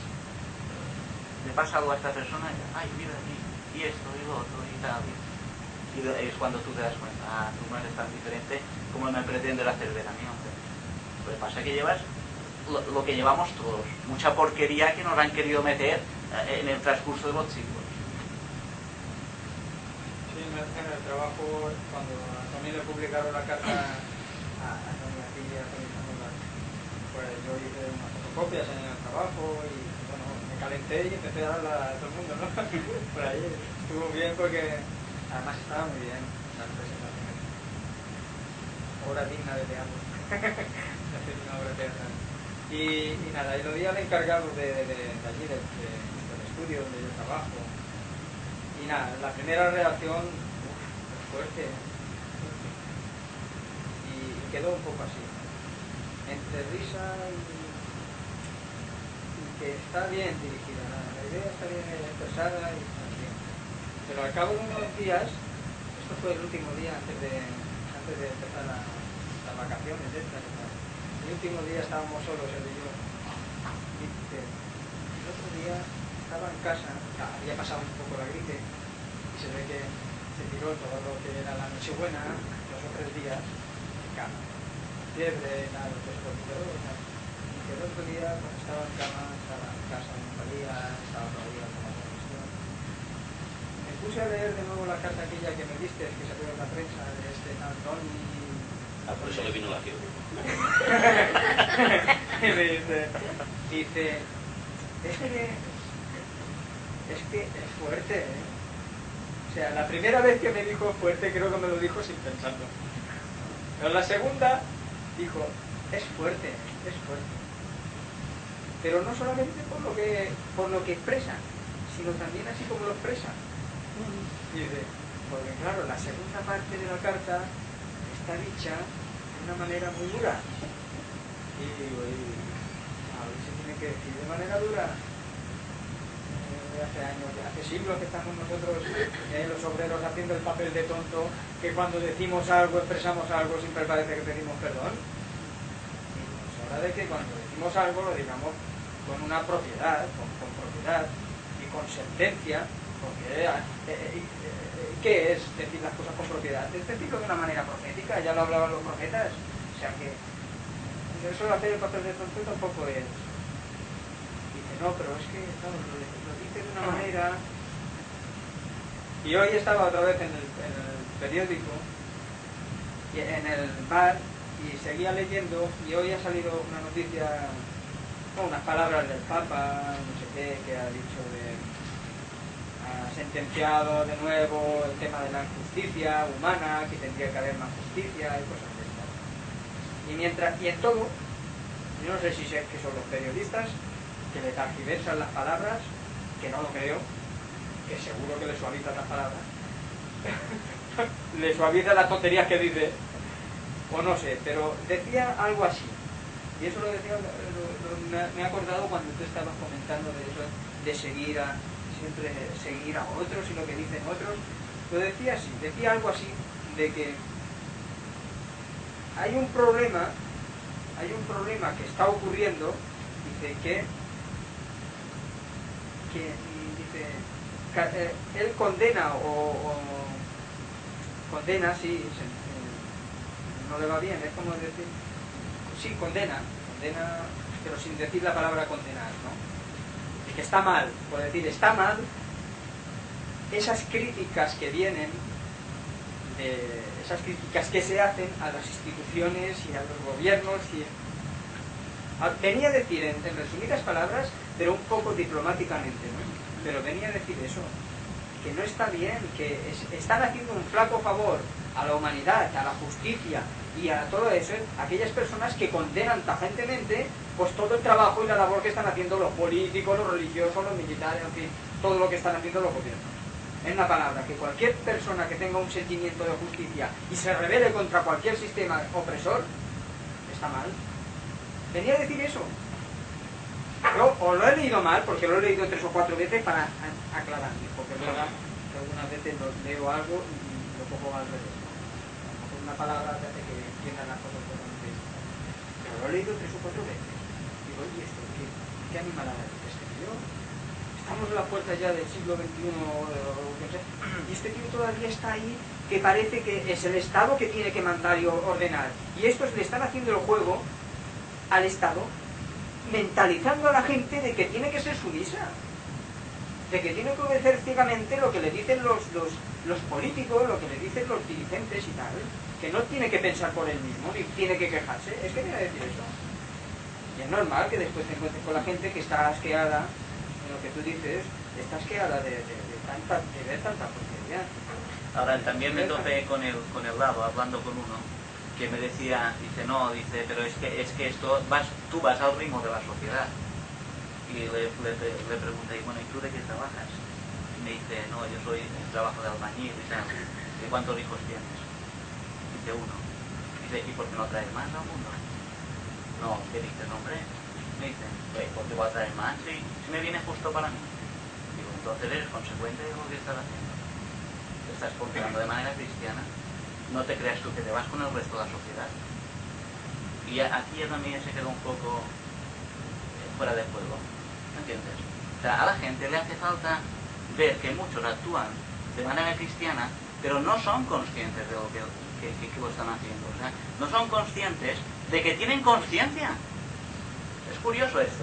le pasa algo a esta persona y ay, mira aquí, y esto y lo otro y tal. Y es cuando tú te das cuenta, tú no eres tan diferente como me pretendes hacer ver a mí, hombre. Lo que pasa es que llevas lo que llevamos todos, mucha porquería que nos han querido meter en el transcurso de los siglos. Sí, en el trabajo, cuando también le publicaron la carta a Tony aquí, pues yo hice unas fotocopias en el trabajo y bueno, me calenté y empecé a darla a todo el mundo, ¿no? Por ahí estuvo bien porque además estaba muy bien la presentación. Obra digna de teatro. Una obra teatral. Y nada, y lo di al encargado de allí, del estudio donde yo trabajo. Y nada, la primera reacción, fuerte. Y quedó un poco así. Entre risa y que está bien dirigida, la idea está bien expresada y está bien. Pero al cabo de unos días, esto fue el último día antes de empezar las vacaciones estas. El último día estábamos solos él y yo. Y el otro día estaba en casa, había pasado un poco la gripe y se ve que se tiró todo lo que era la Nochebuena, 2 o 3 días en cama. Fiebre, nada, lo que se recuperó. Y que el otro día cuando estaba en cama, estaba en casa, no salía, estaba todavía con la comisión. Me puse a leer de nuevo la carta aquella que me diste, que salió en la prensa de este tal Tony. Por eso le vino la fiebre. Y me dice, es que es fuerte, ¿eh? O sea, la primera vez que me dijo fuerte creo que me lo dijo sin pensarlo. Pero la segunda dijo, es fuerte, es fuerte. pero no solamente por lo que expresan, sino también así como lo expresan. Y dice, porque claro, la segunda parte de la carta está dicha de una manera muy dura. Y digo, a ver si tiene que decir de manera dura. Hace años, hace siglos que estamos nosotros, los obreros, haciendo el papel de tonto, que cuando decimos algo, expresamos algo, siempre parece que pedimos perdón. Y es hora de que cuando decimos algo lo digamos con una propiedad, con propiedad y con sentencia, porque ¿qué es decir las cosas con propiedad? Es decirlo de una manera profética, ya lo hablaban los profetas, o sea que eso de hacer el papel de tonto tampoco es. Dice, no, pero es que claro, lo dice de una manera. Y hoy estaba otra vez en el periódico, en el bar, y seguía leyendo, y hoy ha salido una noticia, unas palabras del Papa, no sé qué, que ha dicho ha sentenciado de nuevo el tema de la injusticia humana, que tendría que haber más justicia y cosas de estas. Y en todo, yo no sé si sé que son los periodistas que le tergiversan las palabras, que no lo creo, que seguro que le suavizan las palabras, le suavizan las tonterías que dice, o no sé, pero decía algo así. Y eso lo decía, me he acordado cuando tú estabas comentando de eso, de siempre seguir a otros y lo que dicen otros. Lo decía así, decía algo así, de que hay un problema que está ocurriendo, dice que dice, él condena condena, sí, no le va bien, es como decir, sí, condena, pero sin decir la palabra condenar, ¿no? Y que está mal, por decir, está mal esas críticas que vienen, esas críticas que se hacen a las instituciones y a los gobiernos. Venía a decir, en resumidas palabras, pero un poco diplomáticamente, ¿no? Pero venía a decir eso, que no está bien, que están haciendo un flaco favor a la humanidad, a la justicia y a todo eso, aquellas personas que condenan tajantemente pues todo el trabajo y la labor que están haciendo los políticos, los religiosos, los militares, en fin, todo lo que están haciendo los gobiernos. En una palabra, que cualquier persona que tenga un sentimiento de justicia y se rebele contra cualquier sistema opresor, está mal. Venía a decir eso. Yo o lo he leído mal, porque lo he leído 3 o 4 veces para aclararme, porque es verdad que algunas veces leo algo y lo pongo al revés. Una palabra que hace que entiendan las cosas totalmente. Pero lo he leído 3 o 4 veces. Digo, ¿y esto qué animalada escribió? Estamos en la puerta ya del siglo XXI, y este tío todavía está ahí, que parece que es el Estado que tiene que mandar y ordenar. Y estos le están haciendo el juego al Estado, mentalizando a la gente de que tiene que ser sumisa, de que tiene que obedecer ciegamente lo que le dicen los políticos, lo que le dicen los dirigentes y tal, que no tiene que pensar por él mismo, ni tiene que quejarse. Es que viene a decir eso. Y es normal que después te encuentres con la gente que está asqueada, en lo que tú dices, está asqueada de ver tanta porquería. Ahora también me topé con el lado, hablando con uno, que me decía, dice, pero es que esto, tú vas al ritmo de la sociedad. Y le pregunté, bueno, ¿y tú de qué trabajas? Y me dice, no, yo trabajo de albañil y tal. ¿Y cuántos hijos tienes? Dice, 1. Dice, ¿y por qué no traes más al mundo? No, ¿qué dices, hombre? Me dice, ¿por qué voy a traer más si me viene justo para mí? Digo, entonces eres consecuente de lo que estás haciendo. Te estás portando de manera cristiana. No te creas tú que te vas con el resto de la sociedad. Y aquí ya también se quedó un poco fuera de juego. ¿Me entiendes? O sea, a la gente le hace falta ver que muchos actúan de manera cristiana, pero no son conscientes de lo que lo están haciendo. O sea, no son conscientes de que tienen conciencia. Es curioso esto.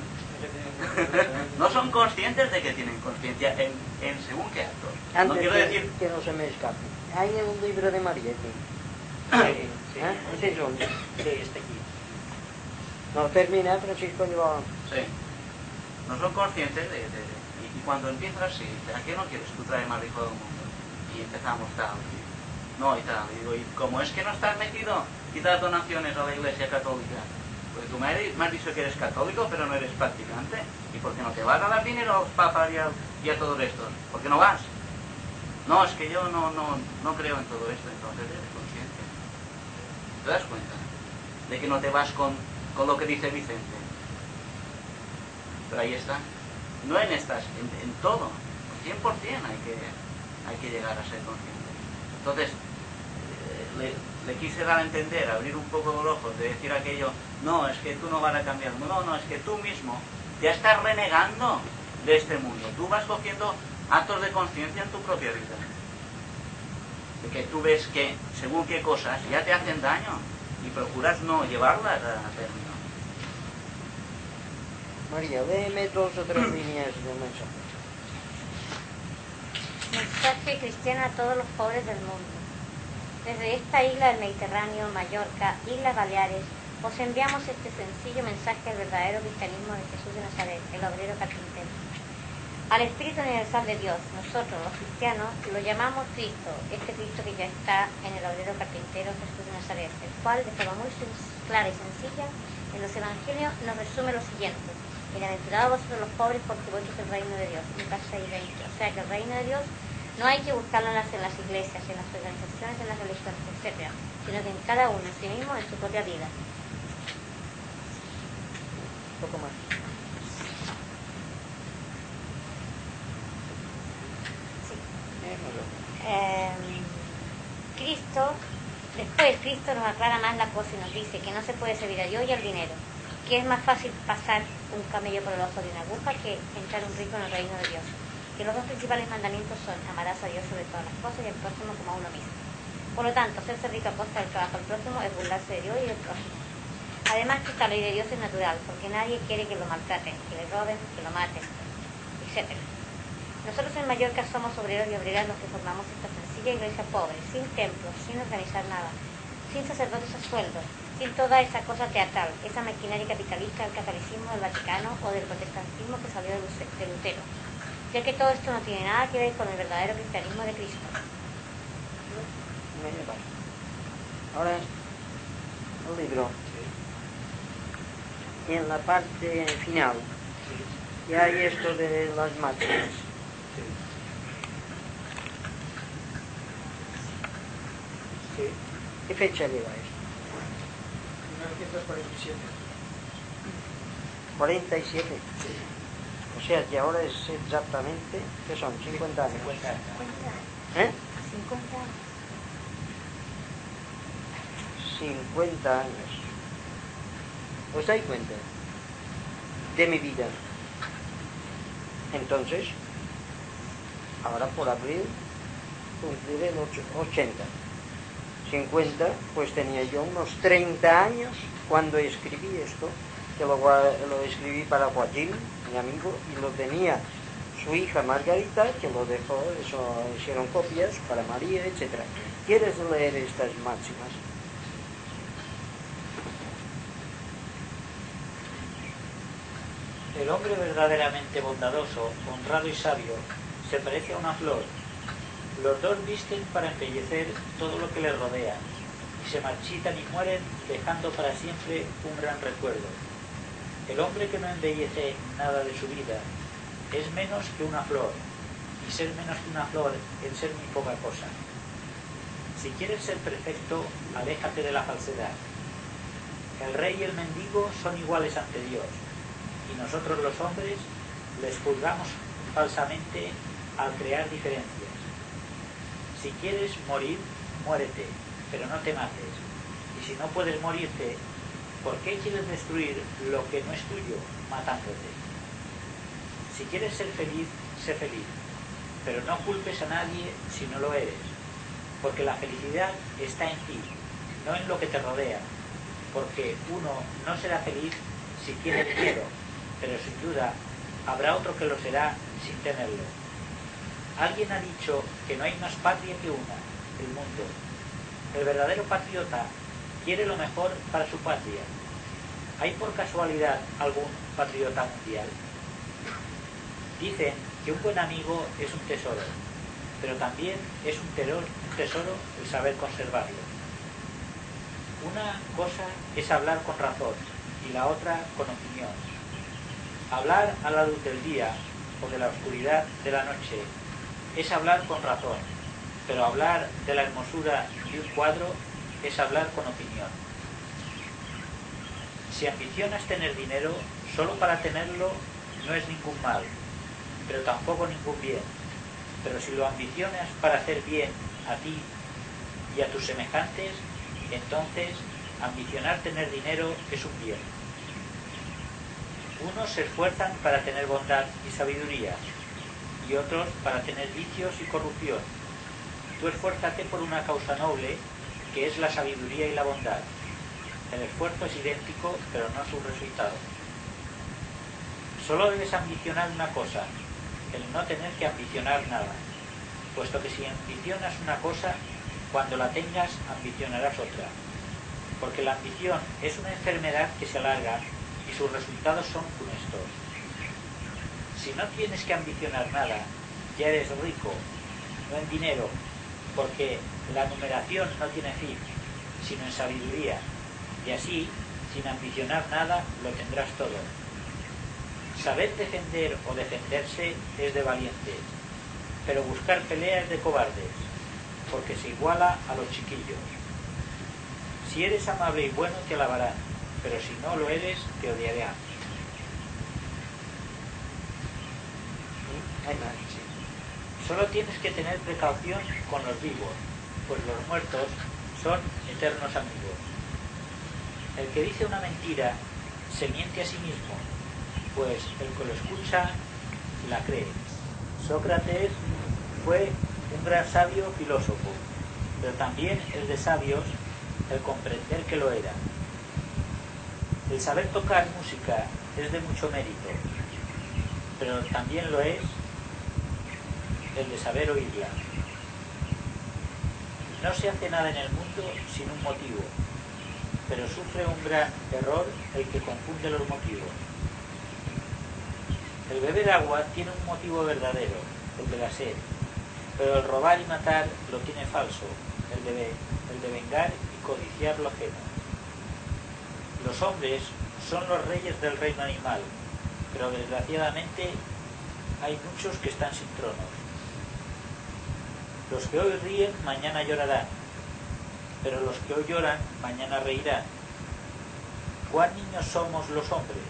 No son conscientes de que tienen conciencia en según qué actos. Antes no quiero decir que no se me escape. Hay un libro de María aquí. Sí, ¿Ese es dónde? sí, está aquí. No, termina, Francisco, yo... sí. No son conscientes y cuando empiezas así, ¿a qué no quieres tú traer más rico del mundo? Y empezamos tal, no y tal, y digo, y como es que no estás metido y das donaciones a la Iglesia Católica, pues Porque tú me has dicho que eres católico, pero no eres practicante. ¿Y por qué no te vas a dar dinero a los papas y a todos estos? ¿Por qué no vas? No, es que yo no creo en todo esto. Entonces eres consciente. ¿Te das cuenta? De que no te vas con lo que dice Vicente. Pero ahí está. No en estas, en todo. 100% hay que llegar a ser consciente. Entonces, le quise dar a entender, abrir un poco los ojos, de decir aquello, no, es que tú no vas a cambiar el mundo, no, es que tú mismo ya estás renegando de este mundo. Tú vas cogiendo actos de conciencia en tu propia vida. De que tú ves que, según qué cosas, ya te hacen daño y procuras no llevarlas a término. María, léeme 2 o 3 líneas de mensaje. Mensaje cristiano a todos los pobres del mundo. Desde esta isla del Mediterráneo, Mallorca, Islas Baleares, os enviamos este sencillo mensaje al verdadero cristianismo de Jesús de Nazaret, el obrero carpintero. Al Espíritu Universal de Dios, nosotros, los cristianos, lo llamamos Cristo, este Cristo que ya está en el obrero carpintero Jesús de Nazaret, el cual, de forma muy clara y sencilla, en los Evangelios nos resume lo siguiente: bienaventurados vosotros los pobres, porque vuestro es el reino de Dios. Lucas 6:20. O sea que el reino de Dios no hay que buscarlo en las iglesias, en las organizaciones, en las religiones, etc., sino que en cada uno, en sí mismo, en su propia vida. Un poco más. Sí. Cristo nos aclara más la cosa y nos dice que no se puede servir a Dios y al dinero, que es más fácil pasar un camello por el ojo de una aguja que entrar un rico en el reino de Dios. Que los 2 principales mandamientos son: amarás a Dios sobre todas las cosas y al próximo como a uno mismo. Por lo tanto, hacerse rico a costa del trabajo del próximo es burlarse de Dios y del prójimo. Además, que esta ley de Dios es natural, porque nadie quiere que lo maltraten, que le roben, que lo maten, etc. Nosotros en Mallorca somos obreros y obreras los que formamos esta sencilla iglesia pobre, sin templos, sin organizar nada, sin sacerdotes a sueldo, sin toda esa cosa teatral, esa maquinaria capitalista del catolicismo del Vaticano o del protestantismo que salió de Lutero, ya que todo esto no tiene nada que ver con el verdadero cristianismo de Cristo. Ahora, el libro, en la parte final, ya hay esto de las máquinas. ¿Qué fecha lleva esto? 1947. 47. O sea que ahora es exactamente, ¿qué son? 50 años. 50 años. ¿Eh? 50 años. 50 años. ¿Os dais cuenta? De mi vida. Entonces, ahora por abril cumpliré los 80. 50, pues tenía yo unos 30 años cuando escribí esto, que lo escribí para Joaquín, mi amigo, y lo tenía su hija Margarita, que lo dejó, eso hicieron copias para María, etc. ¿Quieres leer estas máximas? El hombre verdaderamente bondadoso, honrado y sabio, se parece a una flor. Los 2 visten para embellecer todo lo que les rodea, y se marchitan y mueren, dejando para siempre un gran recuerdo. El hombre que no embellece nada de su vida es menos que una flor, y ser menos que una flor es ser muy poca cosa. Si quieres ser perfecto, aléjate de la falsedad. El rey y el mendigo son iguales ante Dios, y nosotros los hombres les juzgamos falsamente al crear diferencias. Si quieres morir, muérete, pero no te mates. Y si no puedes morirte, ¿por qué quieres destruir lo que no es tuyo, matándote? Si quieres ser feliz, sé feliz, pero no culpes a nadie si no lo eres, porque la felicidad está en ti, no en lo que te rodea, porque uno no será feliz si tiene miedo, pero sin duda habrá otro que lo será sin tenerlo. Alguien ha dicho que no hay más patria que una, el mundo. El verdadero patriota quiere lo mejor para su patria. ¿Hay por casualidad algún patriota mundial? Dicen que un buen amigo es un tesoro, pero también es un tesoro el saber conservarlo. Una cosa es hablar con razón y la otra con opinión. Hablar a la luz del día o de la oscuridad de la noche es hablar con razón, pero hablar de la hermosura de un cuadro es hablar con opinión. Si ambicionas tener dinero, solo para tenerlo no es ningún mal, pero tampoco ningún bien. Pero si lo ambicionas para hacer bien a ti y a tus semejantes, entonces ambicionar tener dinero es un bien. Unos se esfuerzan para tener bondad y sabiduría, y otros para tener vicios y corrupción. Tú esfuérzate por una causa noble, que es la sabiduría y la bondad. El esfuerzo es idéntico, pero no su resultado. Solo debes ambicionar una cosa, el no tener que ambicionar nada, puesto que si ambicionas una cosa, cuando la tengas ambicionarás otra, porque la ambición es una enfermedad que se alarga y sus resultados son funestos. Si no tienes que ambicionar nada, ya eres rico, no en dinero, porque la numeración no tiene fin, sino en sabiduría, y así, sin ambicionar nada, lo tendrás todo. Saber defender o defenderse es de valientes, pero buscar pelea es de cobardes, porque se iguala a los chiquillos. Si eres amable y bueno, te alabarán, pero si no lo eres, te odiarán. Solo tienes que tener precaución con los vivos, pues los muertos son eternos amigos. El que dice una mentira se miente a sí mismo, pues el que lo escucha la cree. Sócrates fue un gran sabio filósofo, pero también es de sabios el comprender que lo era. El saber tocar música es de mucho mérito, pero también lo es el de saber oírla. No se hace nada en el mundo sin un motivo, pero sufre un gran error el que confunde los motivos. El beber agua tiene un motivo verdadero, el de la sed, pero el robar y matar lo tiene falso, el de vengar y codiciar lo ajeno. Los hombres son los reyes del reino animal, pero desgraciadamente hay muchos que están sin tronos. Los que hoy ríen, mañana llorarán, pero los que hoy lloran, mañana reirán. ¿Cuán niños somos los hombres?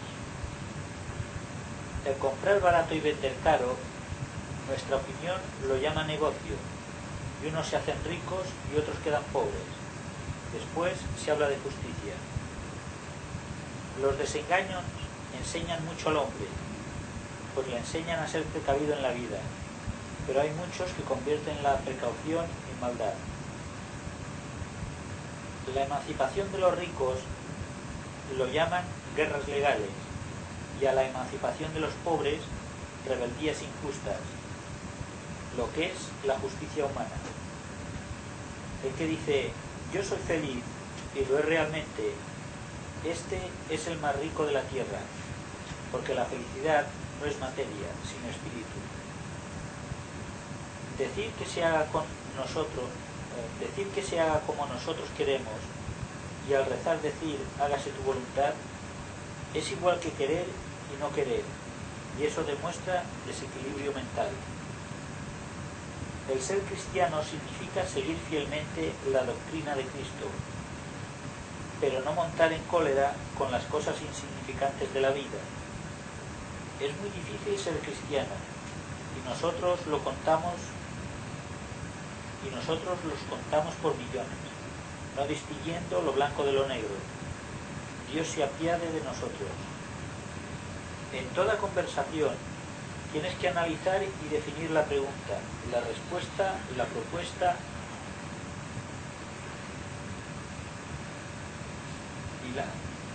El comprar barato y vender caro, nuestra opinión lo llama negocio, y unos se hacen ricos y otros quedan pobres. Después se habla de justicia. Los desengaños enseñan mucho al hombre, pues le enseñan a ser precavido en la vida, pero hay muchos que convierten la precaución en maldad. La emancipación de los ricos lo llaman guerras legales, y a la emancipación de los pobres, rebeldías injustas, lo que es la justicia humana. El que dice, yo soy feliz, y lo es realmente, este es el más rico de la tierra, porque la felicidad no es materia, sino espíritu. Decir que se haga como nosotros queremos, y al rezar decir, hágase tu voluntad, es igual que querer y no querer, y eso demuestra desequilibrio mental. El ser cristiano significa seguir fielmente la doctrina de Cristo, pero no montar en cólera con las cosas insignificantes de la vida. Es muy difícil ser cristiano, y nosotros los contamos por millones, no distinguiendo lo blanco de lo negro. Dios se apiade de nosotros. En toda conversación tienes que analizar y definir la pregunta, la respuesta, la propuesta y la...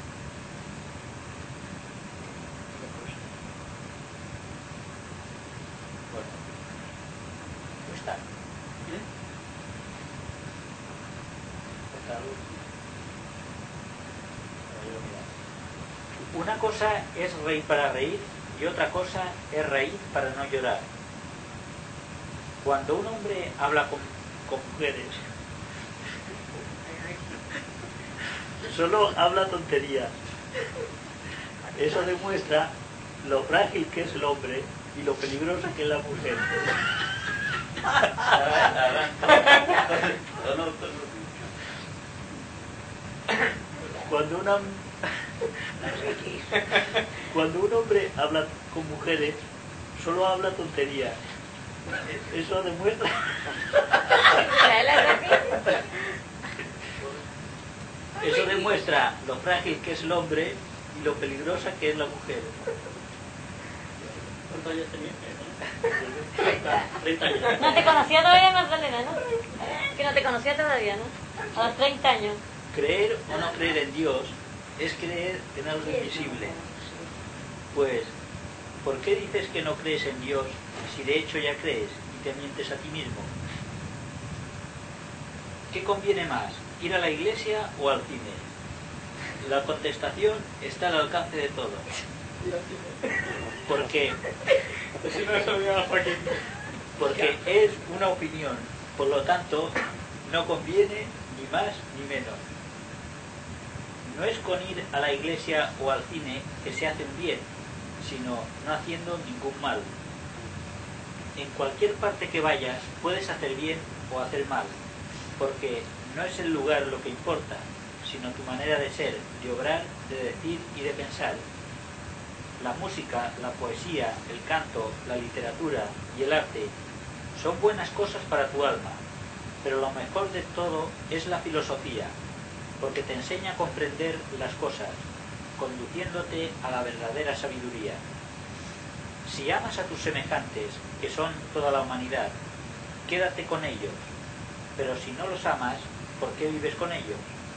Bueno, ¿cómo está? Una cosa es reír para reír y otra cosa es reír para no llorar. Cuando un hombre habla con mujeres, solo habla tonterías, Eso demuestra lo frágil que es el hombre y lo peligrosa que es la mujer. Cuando un hombre habla con mujeres, solo habla tontería. Eso demuestra... Eso demuestra lo frágil que es el hombre y lo peligrosa que es la mujer. ¿Cuántos años tenías? 30 años. No te conocía todavía, Magdalena, ¿no? Que no te conocía todavía, ¿no? A los 30 años. Creer o no creer en Dios es creer en algo invisible. Pues, ¿por qué dices que no crees en Dios si de hecho ya crees y te mientes a ti mismo? ¿Qué conviene más, ir a la iglesia o al cine? La contestación está al alcance de todos. Porque es una opinión, por lo tanto, no conviene ni más ni menos. No es con ir a la iglesia o al cine que se hacen bien, sino no haciendo ningún mal. En cualquier parte que vayas puedes hacer bien o hacer mal, porque no es el lugar lo que importa, sino tu manera de ser, de obrar, de decir y de pensar. La música, la poesía, el canto, la literatura y el arte son buenas cosas para tu alma, pero lo mejor de todo es la filosofía, porque te enseña a comprender las cosas, conduciéndote a la verdadera sabiduría. Si amas a tus semejantes, que son toda la humanidad, quédate con ellos, pero si no los amas, ¿por qué vives con ellos?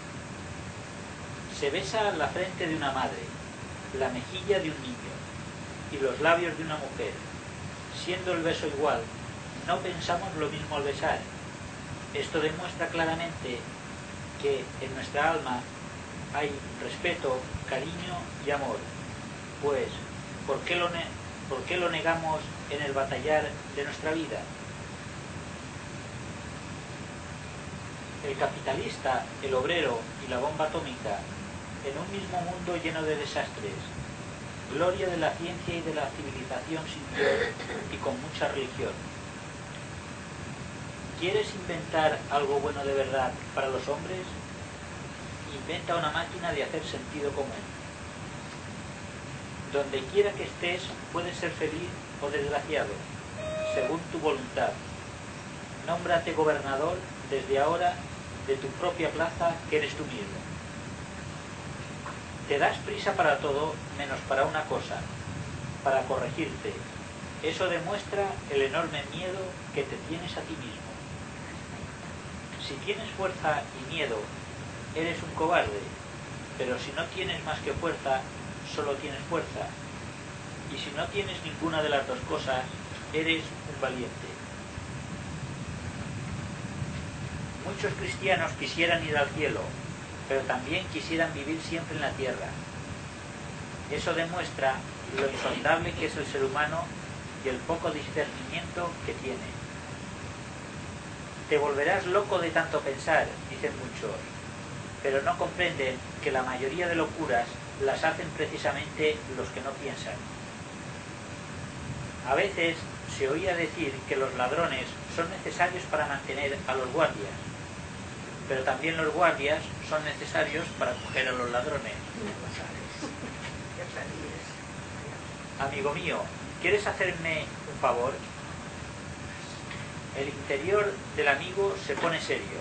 Se besa la frente de una madre, la mejilla de un niño y los labios de una mujer. Siendo el beso igual, no pensamos lo mismo al besar. Esto demuestra claramente que en nuestra alma hay respeto, cariño y amor. Pues, ¿por qué lo negamos en el batallar de nuestra vida? El capitalista, el obrero y la bomba atómica, en un mismo mundo lleno de desastres, gloria de la ciencia y de la civilización sin Dios y con mucha religión. ¿Quieres inventar algo bueno de verdad para los hombres? Inventa una máquina de hacer sentido común. Donde quiera que estés, puedes ser feliz o desgraciado, según tu voluntad. Nómbrate gobernador desde ahora de tu propia plaza, que eres tú mismo. Te das prisa para todo, menos para una cosa, para corregirte. Eso demuestra el enorme miedo que te tienes a ti mismo. Si tienes fuerza y miedo, eres un cobarde, pero si no tienes más que fuerza, solo tienes fuerza. Y si no tienes ninguna de las dos cosas, eres un valiente. Muchos cristianos quisieran ir al cielo, pero también quisieran vivir siempre en la tierra. Eso demuestra lo insondable que es el ser humano y el poco discernimiento que tiene. Te volverás loco de tanto pensar, dicen muchos, pero no comprenden que la mayoría de locuras las hacen precisamente los que no piensan. A veces se oía decir que los ladrones son necesarios para mantener a los guardias, pero también los guardias son necesarios para coger a los ladrones. Amigo mío, ¿quieres hacerme un favor? El interior del amigo se pone serio.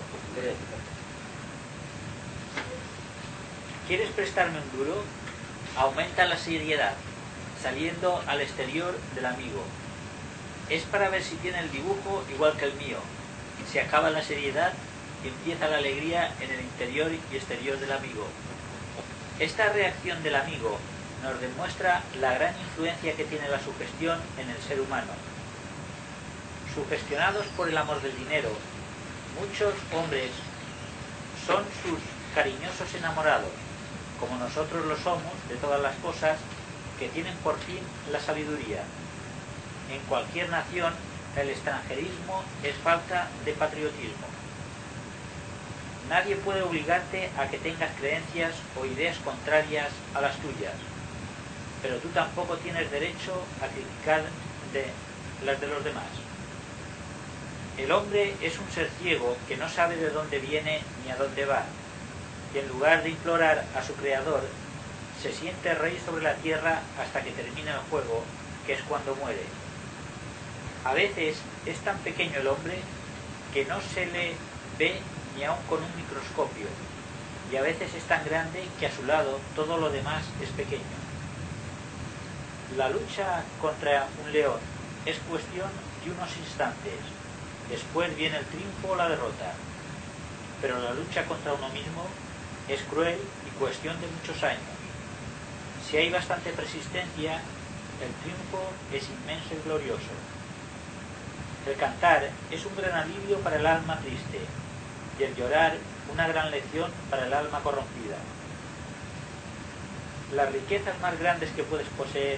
¿Quieres prestarme un duro? Aumenta la seriedad, saliendo al exterior del amigo. Es para ver si tiene el dibujo igual que el mío. Se acaba la seriedad y empieza la alegría en el interior y exterior del amigo. Esta reacción del amigo nos demuestra la gran influencia que tiene la sugestión en el ser humano. Sugestionados por el amor del dinero, muchos hombres son sus cariñosos enamorados, como nosotros lo somos de todas las cosas que tienen por fin la sabiduría. En cualquier nación, el extranjerismo es falta de patriotismo. Nadie puede obligarte a que tengas creencias o ideas contrarias a las tuyas, pero tú tampoco tienes derecho a criticar las de los demás. El hombre es un ser ciego que no sabe de dónde viene ni a dónde va, y en lugar de implorar a su creador, se siente rey sobre la tierra hasta que termina el juego, que es cuando muere. A veces es tan pequeño el hombre que no se le ve ni aun con un microscopio, y a veces es tan grande que a su lado todo lo demás es pequeño. La lucha contra un león es cuestión de unos instantes, después viene el triunfo o la derrota, pero la lucha contra uno mismo es cruel y cuestión de muchos años. Si hay bastante persistencia, el triunfo es inmenso y glorioso. El cantar es un gran alivio para el alma triste, y el llorar una gran lección para el alma corrompida. Las riquezas más grandes que pueda poseer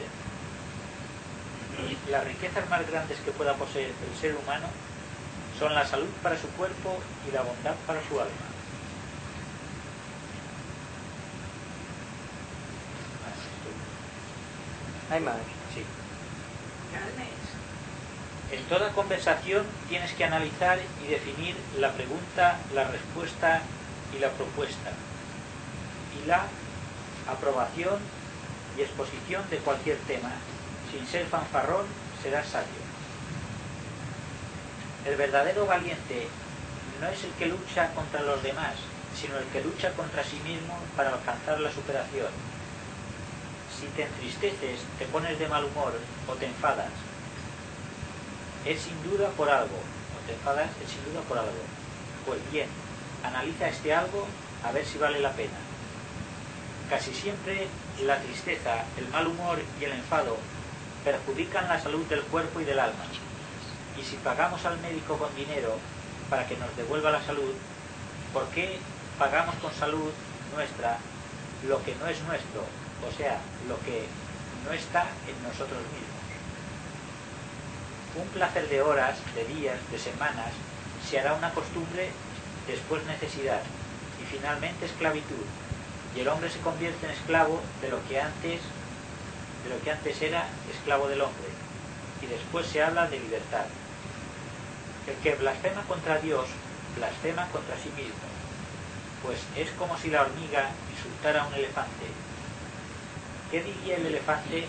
el ser humano son la salud para su cuerpo y la bondad para su alma. Hay más. Sí. En toda conversación tienes que analizar y definir la pregunta, la respuesta y la propuesta, y la aprobación y exposición de cualquier tema. Sin ser fanfarrón, serás sabio. El verdadero valiente no es el que lucha contra los demás, sino el que lucha contra sí mismo para alcanzar la superación. Si te entristeces, te pones de mal humor o te enfadas, es sin duda por algo, Pues bien, analiza este algo a ver si vale la pena. Casi siempre la tristeza, el mal humor y el enfado perjudican la salud del cuerpo y del alma. Y si pagamos al médico con dinero para que nos devuelva la salud, ¿por qué pagamos con salud nuestra lo que no es nuestro? O sea, lo que no está en nosotros mismos. Un placer de horas, de días, de semanas, se hará una costumbre, después necesidad, y finalmente esclavitud, y el hombre se convierte en esclavo de lo que antes era esclavo del hombre, y después se habla de libertad. El que blasfema contra Dios, blasfema contra sí mismo, pues es como si la hormiga insultara a un elefante. ¿Qué diría el elefante?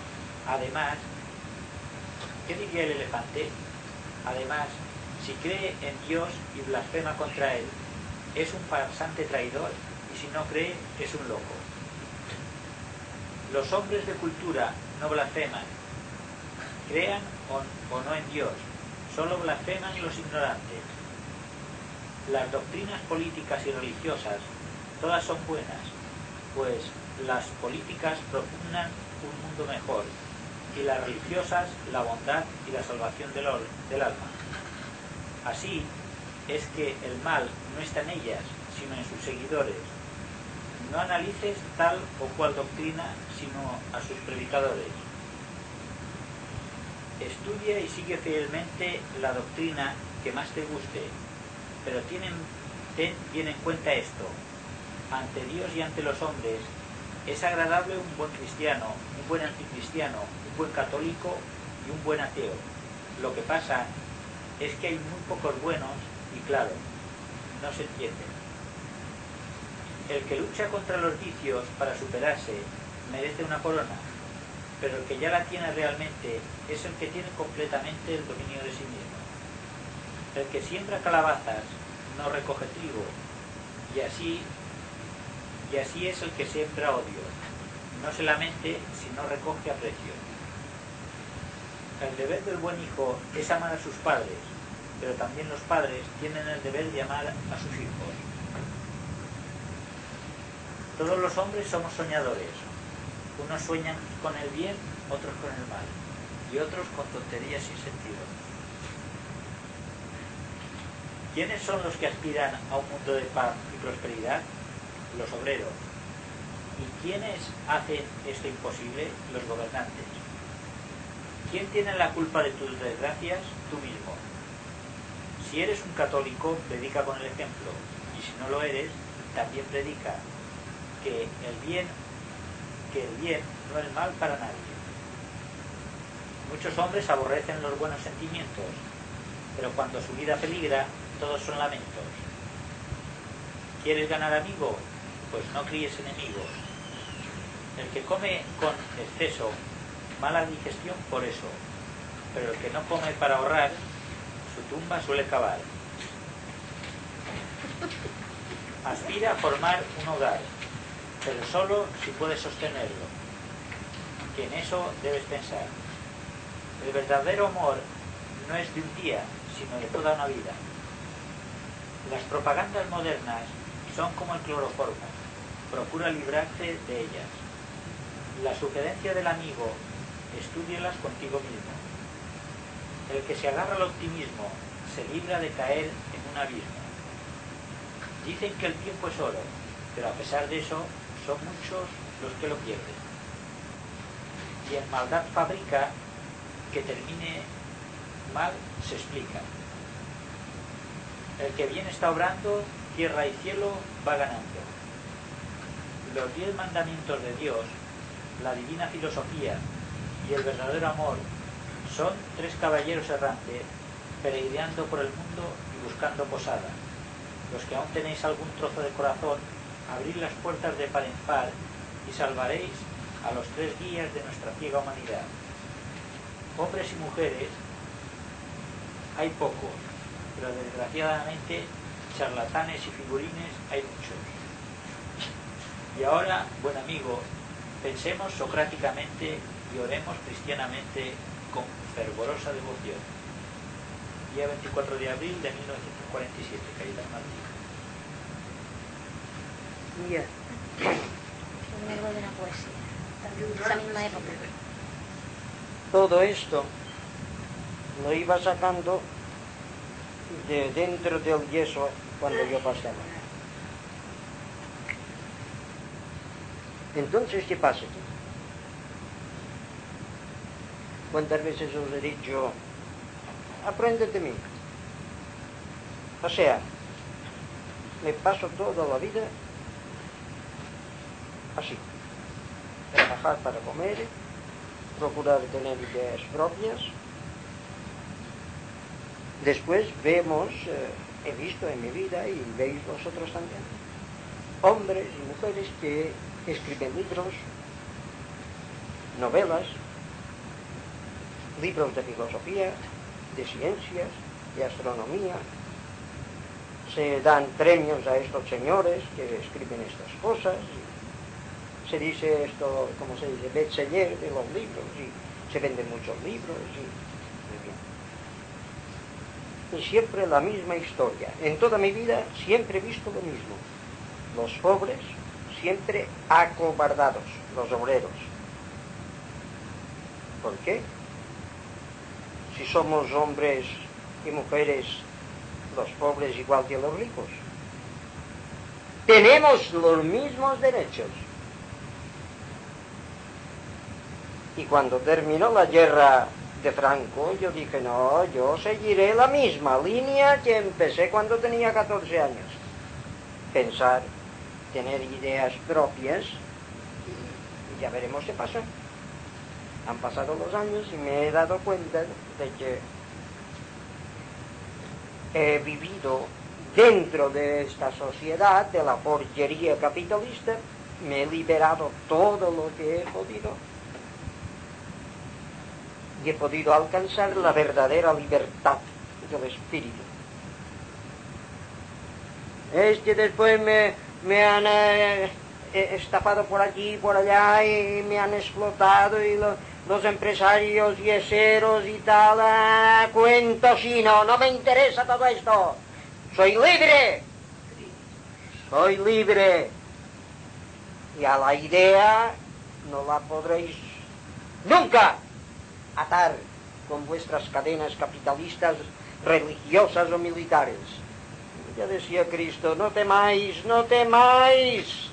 Además, si cree en Dios y blasfema contra él, es un farsante traidor, y si no cree, es un loco. Los hombres de cultura no blasfeman, crean o no en Dios, solo blasfeman los ignorantes. Las doctrinas políticas y religiosas, todas son buenas, pues las políticas propugnan un mundo mejor, y las religiosas la bondad y la salvación del alma. Así es que el mal no está en ellas, sino en sus seguidores. No analices tal o cual doctrina, sino a sus predicadores. Estudia y sigue fielmente la doctrina que más te guste, pero ten bien en cuenta esto: ante Dios y ante los hombres es agradable un buen cristiano, un buen anticristiano, un buen católico y un buen ateo. Lo que pasa es que hay muy pocos buenos y, claro, no se entienden. El que lucha contra los vicios para superarse merece una corona, pero el que ya la tiene realmente es el que tiene completamente el dominio de sí mismo. El que siembra calabazas no recoge trigo, y así es el que siembra odio. No se lamente si no recoge aprecio. El deber del buen hijo es amar a sus padres, pero también los padres tienen el deber de amar a sus hijos. Todos los hombres somos soñadores. Unos sueñan con el bien, otros con el mal, y otros con tonterías sin sentido. ¿Quiénes son los que aspiran a un mundo de paz y prosperidad? Los obreros. ¿Y quiénes hacen esto imposible? Los gobernantes. ¿Quién tiene la culpa de tus desgracias? Tú mismo. Si eres un católico, predica con el ejemplo, y si no lo eres, también predica que el bien no es mal para nadie. Muchos hombres aborrecen los buenos sentimientos, pero cuando su vida peligra, todos son lamentos. ¿Quieres ganar amigo? Pues no críes enemigos. El que come con exceso, mala digestión por eso, pero el que no come para ahorrar, su tumba suele cavar. Aspira a formar un hogar, pero solo si puedes sostenerlo, que en eso debes pensar. El verdadero amor no es de un día, sino de toda una vida. Las propagandas modernas son como el cloroformo, procura librarte de ellas. La sugerencia del amigo, estúdielas contigo mismo. El que se agarra al optimismo se libra de caer en un abismo. Dicen que el tiempo es oro, pero a pesar de eso, son muchos los que lo pierden. Y en maldad fabrica, que termine mal se explica. El que bien está obrando, tierra y cielo va ganando. Los 10 mandamientos de Dios, la divina filosofía y el verdadero amor son 3 caballeros errantes, peregrinando por el mundo y buscando posada. Los que aún tenéis algún trozo de corazón, abrid las puertas de par en par y salvaréis a los 3 guías de nuestra ciega humanidad. Hombres y mujeres hay pocos, pero desgraciadamente charlatanes y figurines hay muchos. Y ahora, buen amigo, pensemos socráticamente y oremos cristianamente con fervorosa devoción. Día 24 de abril de 1947, Caridad Martín. Ya. Un verbo de una poesía, también de esa misma época. Todo esto lo iba sacando de dentro del yeso cuando yo pasaba. Entonces, ¿qué pasa? ¿Cuántas veces os he dicho, aprende de mí? O sea, me paso toda la vida así, trabajar para comer, procurar tener ideas propias. Después vemos, he visto en mi vida, y veis vosotros también, hombres y mujeres que escriben libros, novelas, libros de filosofía, de ciencias, de astronomía. Se dan premios a estos señores que escriben estas cosas. Y se dice esto, como se dice, bestseller de los libros, y se venden muchos libros. Y siempre la misma historia. En toda mi vida siempre he visto lo mismo. Los pobres siempre acobardados, los obreros. ¿Por qué? Si somos hombres y mujeres, los pobres igual que los ricos, tenemos los mismos derechos. Y cuando terminó la guerra de Franco, yo dije, no, yo seguiré la misma línea que empecé cuando tenía 14 años. Pensar, tener ideas propias, y ya veremos qué pasa. Han pasado los años y me he dado cuenta de que he vivido dentro de esta sociedad, de la porquería capitalista, me he liberado todo lo que he podido y he podido alcanzar la verdadera libertad del espíritu. Es que después me han estafado por aquí y por allá y me han explotado, y los empresarios yeseros y tal, cuento chino, no me interesa todo esto. Soy libre. Soy libre. Y a la idea no la podréis nunca atar con vuestras cadenas capitalistas, religiosas o militares. Ya decía Cristo, no temáis, no temáis.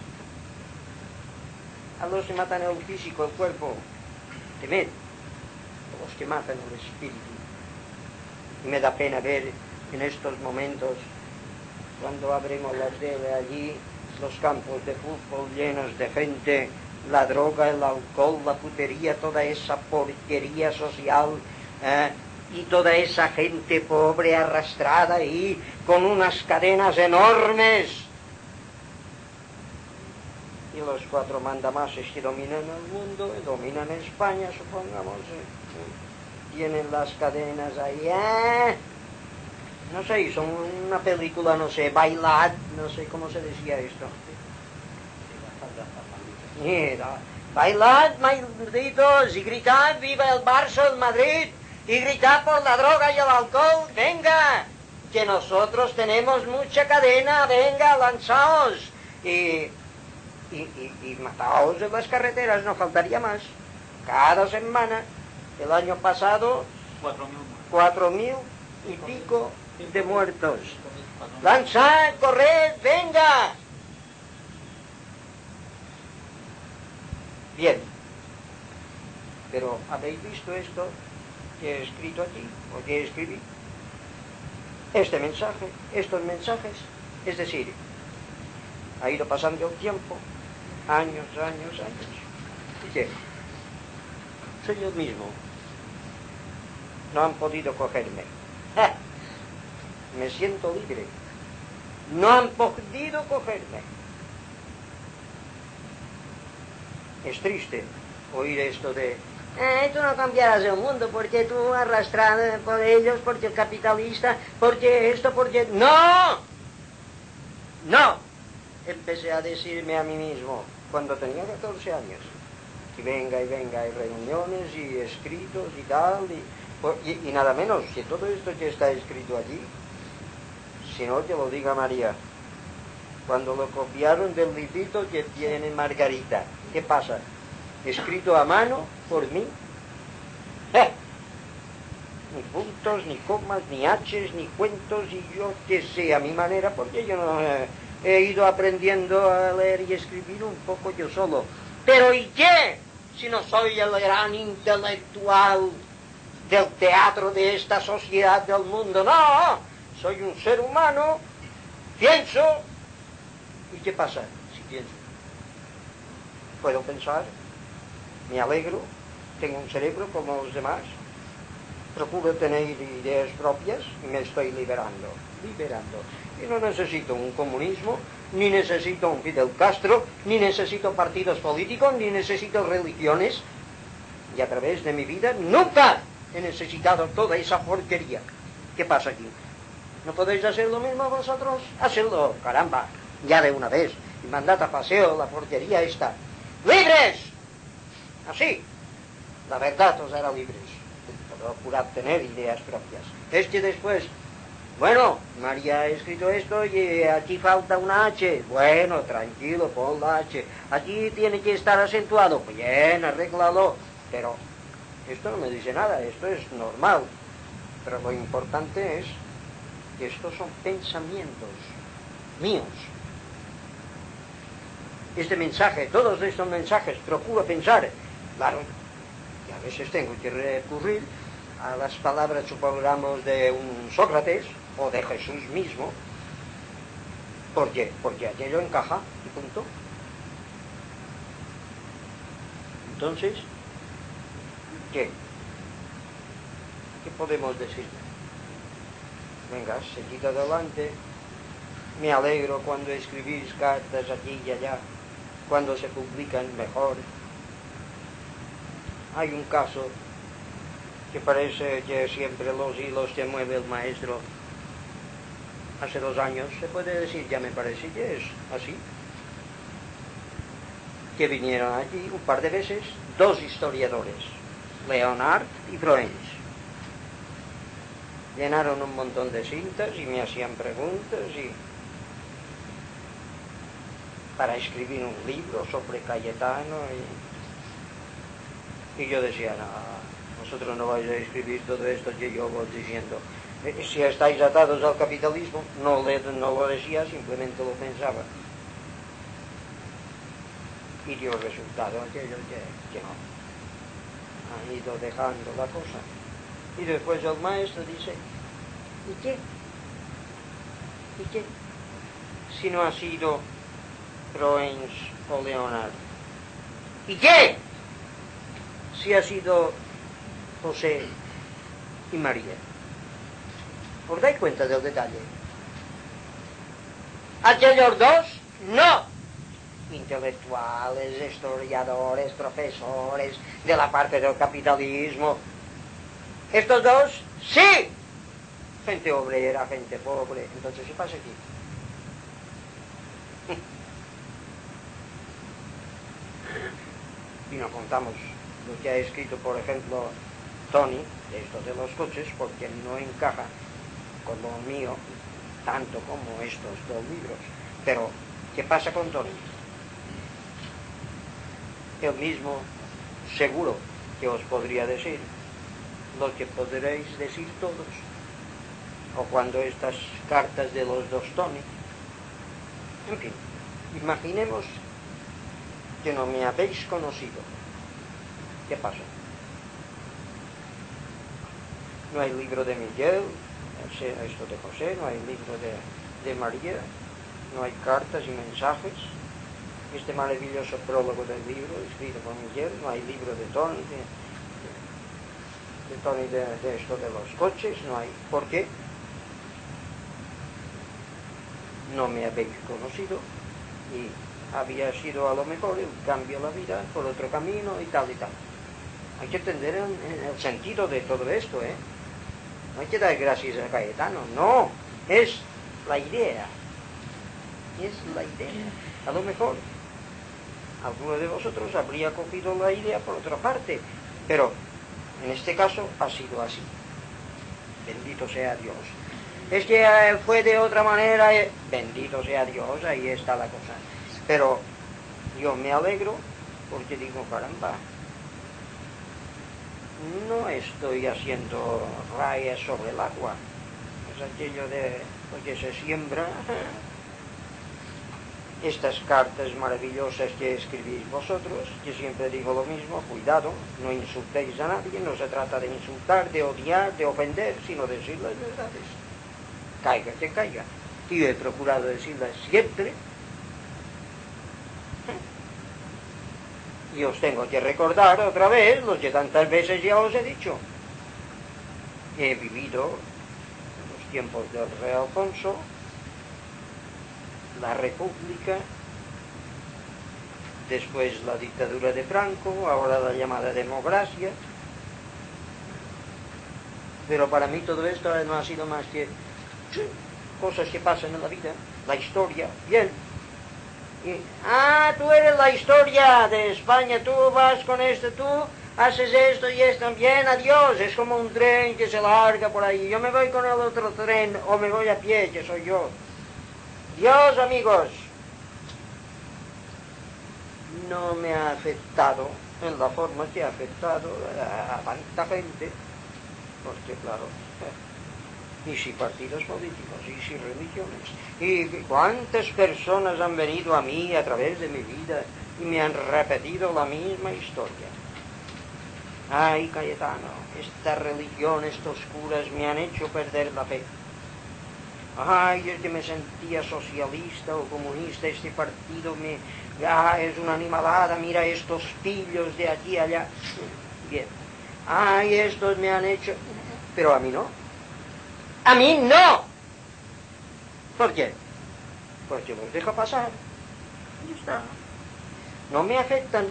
A los que matan el físico, el cuerpo, temed a los que matan el espíritu. Y me da pena ver en estos momentos cuando abrimos la tele allí, los campos de fútbol llenos de gente, la droga, el alcohol, la putería, toda esa porquería social, y toda esa gente pobre arrastrada ahí con unas cadenas enormes. Y los 4 mandamases que dominan el mundo, dominan España, supongamos, tienen las cadenas ahí, no sé, hizo una película, no sé, Bailad, no sé cómo se decía esto. Mira, bailad, malditos, y gritad, viva el Barça, el Madrid, y gritad por la droga y el alcohol, venga, que nosotros tenemos mucha cadena, venga, lanzaos, y mataos en las carreteras, no faltaría más. Cada semana, el año pasado, 4.000 y pico de muertos. Lanzad, corred, venga. Bien, pero ¿habéis visto esto que he escrito aquí, o que escribí? Este mensaje, estos mensajes, es decir, ha ido pasando el tiempo, años, ¿y qué? Soy yo mismo. No han podido cogerme. Me siento libre. No han podido cogerme. Es triste oír esto de tú no cambiarás el mundo porque tú arrastrado por ellos, porque el capitalista, porque esto, porque... ¡No! ¡No! Empecé a decirme a mí mismo cuando tenía 14 años. Y venga, hay reuniones y escritos y tal, y nada menos, que todo esto que está escrito allí, si no, que lo diga María. Cuando lo copiaron del librito que tiene Margarita, ¿qué pasa? Escrito a mano por mí. Ni puntos, ni comas, ni haches, ni cuentos, y yo que sé, a mi manera, porque yo no he ido aprendiendo a leer y escribir un poco yo solo. Pero ¿y qué? Si no soy el gran intelectual del teatro de esta sociedad del mundo, no, soy un ser humano, pienso. ¿Y qué pasa si pienso? Puedo pensar, me alegro, tengo un cerebro como los demás, procuro tener ideas propias y me estoy liberando. Y no necesito un comunismo, ni necesito un Fidel Castro, ni necesito partidos políticos, ni necesito religiones. Y a través de mi vida nunca he necesitado toda esa porquería. ¿Qué pasa aquí? ¿No podéis hacer lo mismo vosotros? Hacedlo, caramba, ya de una vez, y mandad a paseo la porquería esta. ¡Libres! Así, la verdad os hará libres. Procurad tener ideas propias. Es que después, bueno, María ha escrito esto y aquí falta una H. Bueno, tranquilo, pon la H. Aquí tiene que estar acentuado. Bien, arréglalo. Pero esto no me dice nada, esto es normal. Pero lo importante es que estos son pensamientos míos. Este mensaje, todos estos mensajes, procuro pensar. Claro, y a veces tengo que recurrir a las palabras, supongamos, de un Sócrates o de Jesús mismo. ¿Por qué? Porque aquello encaja y punto. Entonces, ¿qué? ¿Qué podemos decir? Venga, seguid adelante. Me alegro cuando escribís cartas aquí y allá, cuando se publican mejor. Hay un caso que parece que siempre los hilos que mueve el maestro. Hace 2 años, se puede decir, ya me parece que es así, que vinieron allí un par de veces 2 historiadores, Leonard y Froens. Llenaron un montón de cintas y me hacían preguntas para escribir un libro sobre Cayetano y yo decía, no, vosotros no vais a escribir todo esto que yo voy diciendo. Si estáis atados al capitalismo, no lo decía, simplemente lo pensaba. Y dio resultado aquello que no. Han ido dejando la cosa. Y después el maestro dice, ¿y qué? ¿Y qué? si no ha sido Roens o Leonardo? ¿Y qué si ha sido José y María? ¿Os dais cuenta del detalle? Aquellos dos, no. Intelectuales, historiadores, profesores de la parte del capitalismo. Estos dos, sí. Gente obrera, gente pobre. Entonces, ¿qué pasa aquí? Y no contamos lo que ha escrito, por ejemplo, Tony, de esto de los coches, porque no encaja con lo mío, tanto como estos dos libros. Pero, ¿qué pasa con Tony? Él mismo, seguro que os podría decir lo que podréis decir todos, o cuando estas cartas de los dos Tony. En fin, imaginemos que no me habéis conocido. ¿Qué pasa? No hay libro de Miguel, esto de José, no hay libro de María, no hay cartas y mensajes. Este maravilloso prólogo del libro escrito por Miguel, no hay libro de Tony, de esto de los coches, no hay. ¿Por qué? No me habéis conocido y había sido a lo mejor el cambio de la vida por otro camino y tal y tal. Hay que entender el sentido de todo esto, ¿eh? No hay que dar gracias a Cayetano, no, es la idea. Es la idea. A lo mejor alguno de vosotros habría cogido la idea por otra parte, pero en este caso ha sido así. Bendito sea Dios. Es que fue de otra manera, bendito sea Dios, ahí está la cosa. Pero yo me alegro porque digo, caramba, no estoy haciendo rayas sobre el agua. Es aquello de lo que se siembra. Estas cartas maravillosas que escribís vosotros, que siempre digo lo mismo, cuidado, no insultéis a nadie, no se trata de insultar, de odiar, de ofender, sino de decir las verdades. Caiga que caiga. Y yo he procurado decirlas siempre. Y os tengo que recordar otra vez lo que tantas veces ya os he dicho. He vivido en los tiempos del rey Alfonso, la República, después la dictadura de Franco, ahora la llamada democracia. Pero para mí todo esto no ha sido más que cosas que pasan en la vida, la historia, bien. Y, tú eres la historia de España, tú vas con esto, tú haces esto y esto, bien, adiós. Es como un tren que se larga por ahí. Yo me voy con el otro tren o me voy a pie, que soy yo. Dios, amigos, no me ha afectado en la forma que ha afectado a tanta gente, porque claro, y si partidos políticos, y si religiones, y cuántas personas han venido a mí a través de mi vida y me han repetido la misma historia. Ay, Cayetano, esta religión, estos curas me han hecho perder la fe. Ay, es que me sentía socialista o comunista, este partido es una animalada, mira estos pillos de aquí a allá. Bien. Ay, estos me han hecho... Pero a mí no. ¡A mí no! ¿Por qué? Porque los dejo pasar. Ya está. No me afectan.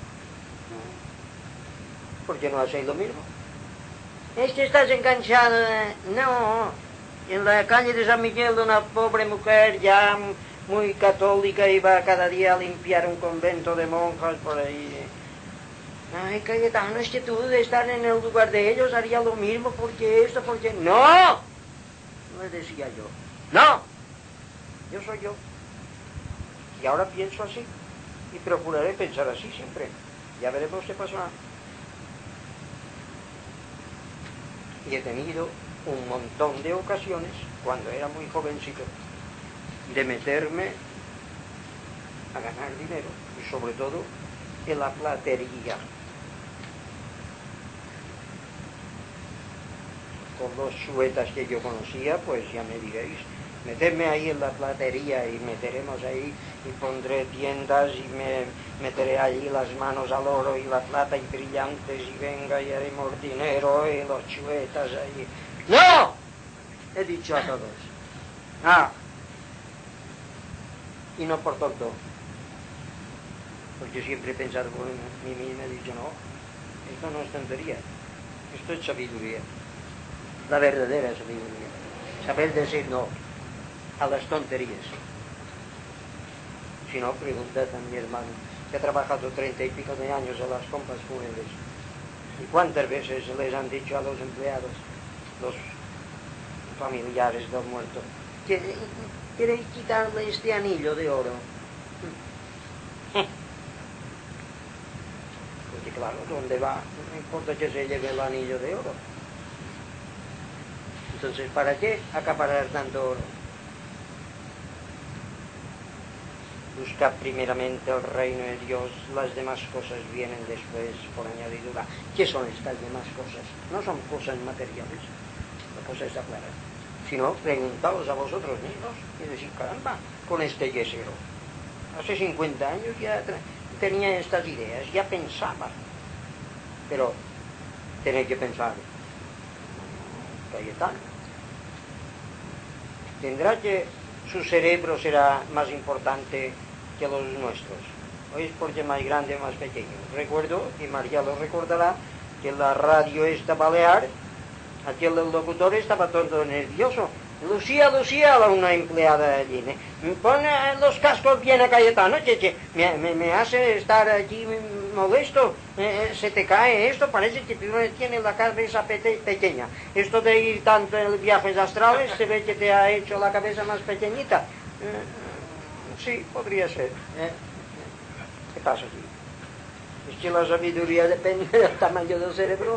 ¿Por qué no hacéis lo mismo? Es que estás enganchado. No. En la calle de San Miguel, una pobre mujer ya muy católica iba cada día a limpiar un convento de monjas por ahí. Ay, Cayetano, es que tú de estar en el lugar de ellos haría lo mismo, porque esto, porque... ¡No! Le decía yo. ¡No! Yo soy yo. Y ahora pienso así. Y procuraré pensar así siempre. Ya veremos qué pasará. Y he tenido un montón de ocasiones, cuando era muy jovencito, de meterme a ganar dinero, y sobre todo en la platería. Con los suetas que yo conocía, pues ya me diréis, Meterme ahí en la platería y meteremos ahí y pondré tiendas y me meteré allí las manos al oro y la plata y brillantes y venga y haremos dinero y los chuetas ahí. ¡No! He dicho a todos. Y no por tonto. Porque siempre he pensado por mí mismo, he dicho no, esto no es tontería, esto es sabiduría, la verdadera sabiduría. Saber decir no a las tonterías. Si no, preguntad a mi hermano, que ha trabajado 30 y pico de años en las compras fúnebres. ¿Y cuántas veces les han dicho a los empleados, los familiares del muerto, que queréis quitarle este anillo de oro? Porque claro, ¿dónde va? No importa que se lleve el anillo de oro. Entonces, ¿para qué acaparar tanto oro? Busca primeramente el reino de Dios, las demás cosas vienen después por añadidura. ¿Qué son estas demás cosas? No son cosas materiales, la cosa está clara. Si no, preguntaos a vosotros mismos y decís, caramba, con este yesero. Hace 50 años ya tenía estas ideas, ya pensaba. Pero tenéis que pensar, Cayetano tendrá que su cerebro será más importante que los nuestros. ¿Oís? Porque más grande o más pequeño. Recuerdo, y María lo recordará, que la radio esta balear, aquel locutor estaba todo nervioso. Lucía, una empleada allí, ¿eh? Pone los cascos bien a Cayetano, que me hace estar allí molesto, se te cae esto, parece que tiene la cabeza pequeña. Esto de ir tanto en viajes astrales, se ve que te ha hecho la cabeza más pequeñita. Sí, podría ser. ¿Qué pasa aquí? Es que la sabiduría depende del tamaño del cerebro.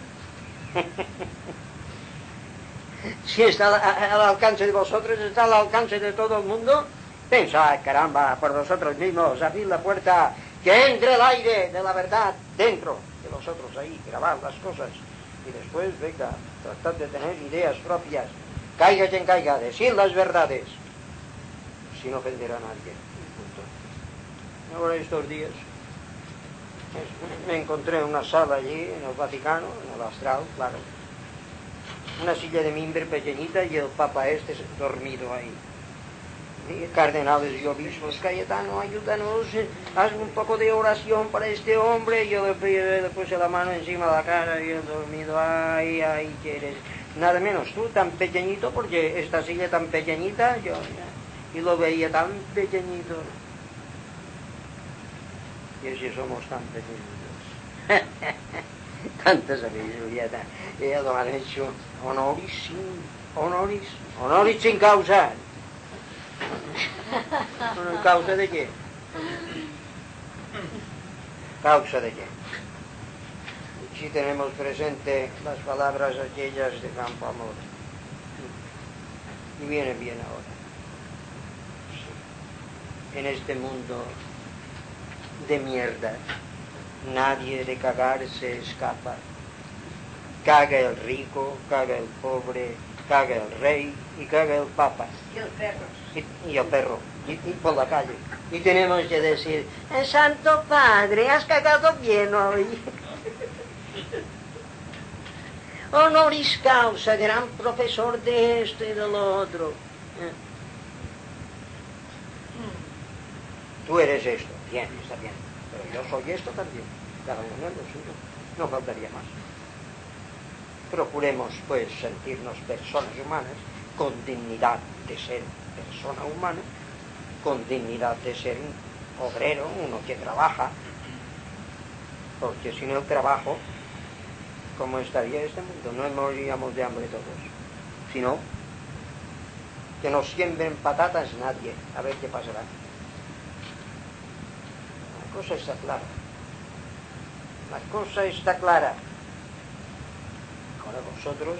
Si está al alcance de vosotros, está al alcance de todo el mundo, pensad, caramba, por vosotros mismos, abrid la puerta, que entre el aire de la verdad dentro de vosotros ahí, grabad las cosas, y después, venga, tratad de tener ideas propias, caiga quien caiga, decid las verdades, sin ofender a nadie. Punto. Ahora estos días me encontré en una sala allí, en el Vaticano, en el astral, claro, una silla de mimbre pequeñita y el Papa dormido ahí. Y cardenales y obispos, Cayetano, ayúdanos, haz un poco de oración para este hombre. Yo le puse la mano encima de la cara y él dormido, ay, quieres. Nada menos tú, tan pequeñito, porque esta silla tan pequeñita, y lo veía tan pequeñito. Y así somos tan pequeñitos. Tanta sabiduría, lo han hecho honoris sin causa. ¿Causa de qué? ¿Causa de qué? Si tenemos presente las palabras aquellas de Campo Amor. Y viene bien ahora. Sí. En este mundo de mierda, nadie de cagar se escapa. Caga el rico, caga el pobre, caga el rey y caga el papa. Y el perro. Y el perro. Y por la calle. Y tenemos que decir, Santo Padre, has cagado bien hoy. Honoris causa, gran profesor de esto y de lo otro. Tú eres esto, bien, está bien. Pero yo soy esto también. Cada uno es lo suyo. No faltaría más. Procuremos, pues, sentirnos personas humanas, con dignidad de ser persona humana, con dignidad de ser un obrero, uno que trabaja, porque sin el trabajo, ¿cómo estaría este mundo? No moriríamos de hambre todos, sino que nos siembren patatas nadie, a ver qué pasará. La cosa está clara. La cosa está clara. Ahora vosotros,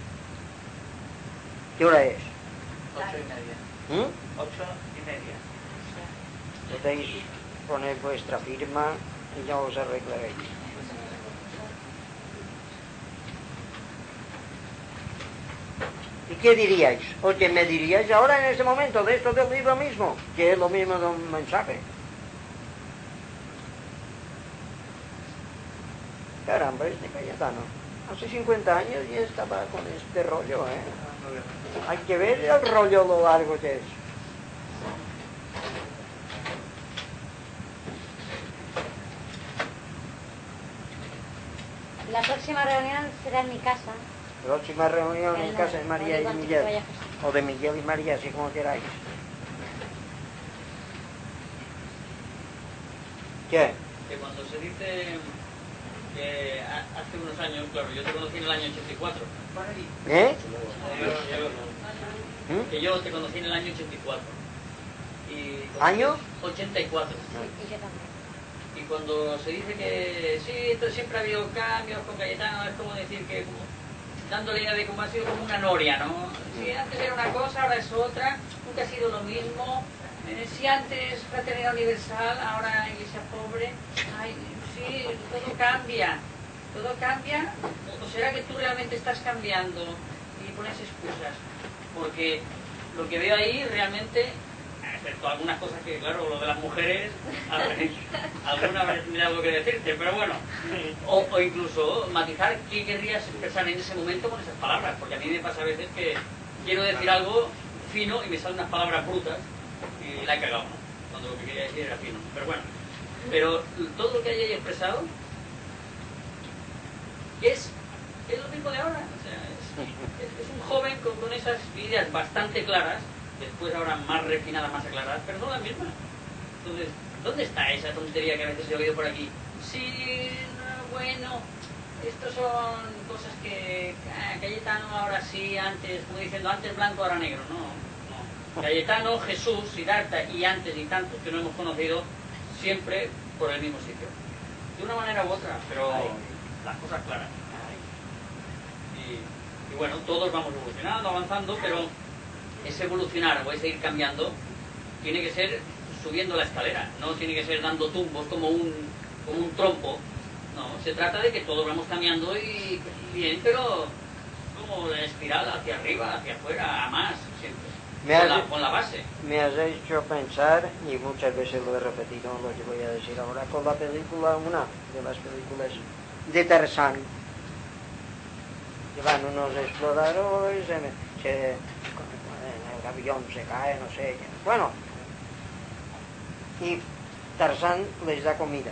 ¿qué hora es? 8:30. 8:30. Podéis poner vuestra firma y ya os arreglaréis. ¿Y ¿qué diríais? ¿O qué me diríais ahora en este momento de esto del libro mismo? Que es lo mismo de un mensaje. Caramba, este Cayetano, hace 50 años ya estaba con este rollo, ¿eh? Hay que ver el rollo lo largo que es. La próxima reunión será en mi casa. Próxima reunión en casa de María y Miguel. O de Miguel y María, así como queráis. ¿Qué? Que cuando se dice que hace unos años, claro, yo te conocí en el año 84. ¿Eh? Que yo te conocí en el año 84. ¿Año? 84. Y yo también. Y cuando se dice que sí, siempre ha habido cambios con Cayetano, es como decir que, como, dando la idea de cómo ha sido como una noria, ¿no? Si antes era una cosa, ahora es otra, nunca ha sido lo mismo. Si antes Fraternidad Universal, ahora Iglesia Pobre, ay, sí, todo cambia. ¿O será que tú realmente estás cambiando y pones excusas? Porque lo que veo ahí realmente, excepto algunas cosas que, claro, lo de las mujeres, alguna vez tendría algo que decirte, pero bueno, o incluso matizar qué querrías expresar en ese momento con esas palabras, porque a mí me pasa a veces que quiero decir algo fino y me salen unas palabras brutas y la he cagado, ¿no? Cuando lo que quería decir era fino, pero bueno, pero todo lo que hayáis expresado es lo mismo de ahora, o sea, es un joven con esas ideas bastante claras, después ahora más refinadas, más aclaradas, pero son las mismas. Entonces, ¿dónde está esa tontería que a veces he oído por aquí? Sí, no, bueno, estos son cosas que Cayetano ahora sí, antes, como diciendo, antes blanco, ahora negro, no. Cayetano, Jesús, Siddhartha y antes y tantos que no hemos conocido, siempre por el mismo sitio. De una manera u otra, pero las cosas claras. Y bueno, todos vamos evolucionando, avanzando, pero ese evolucionar o ese ir cambiando tiene que ser subiendo la escalera, no tiene que ser dando tumbos como un trompo. No, se trata de que todos vamos cambiando y bien, pero como la espiral hacia arriba, hacia afuera, a más, siempre. Con la base. Me has hecho pensar, y muchas veces lo he repetido, lo que voy a decir ahora, con la película, una de las películas de Tarzán, que van unos exploradores, el avión se cae, no sé qué. Bueno, y Tarzán les da comida.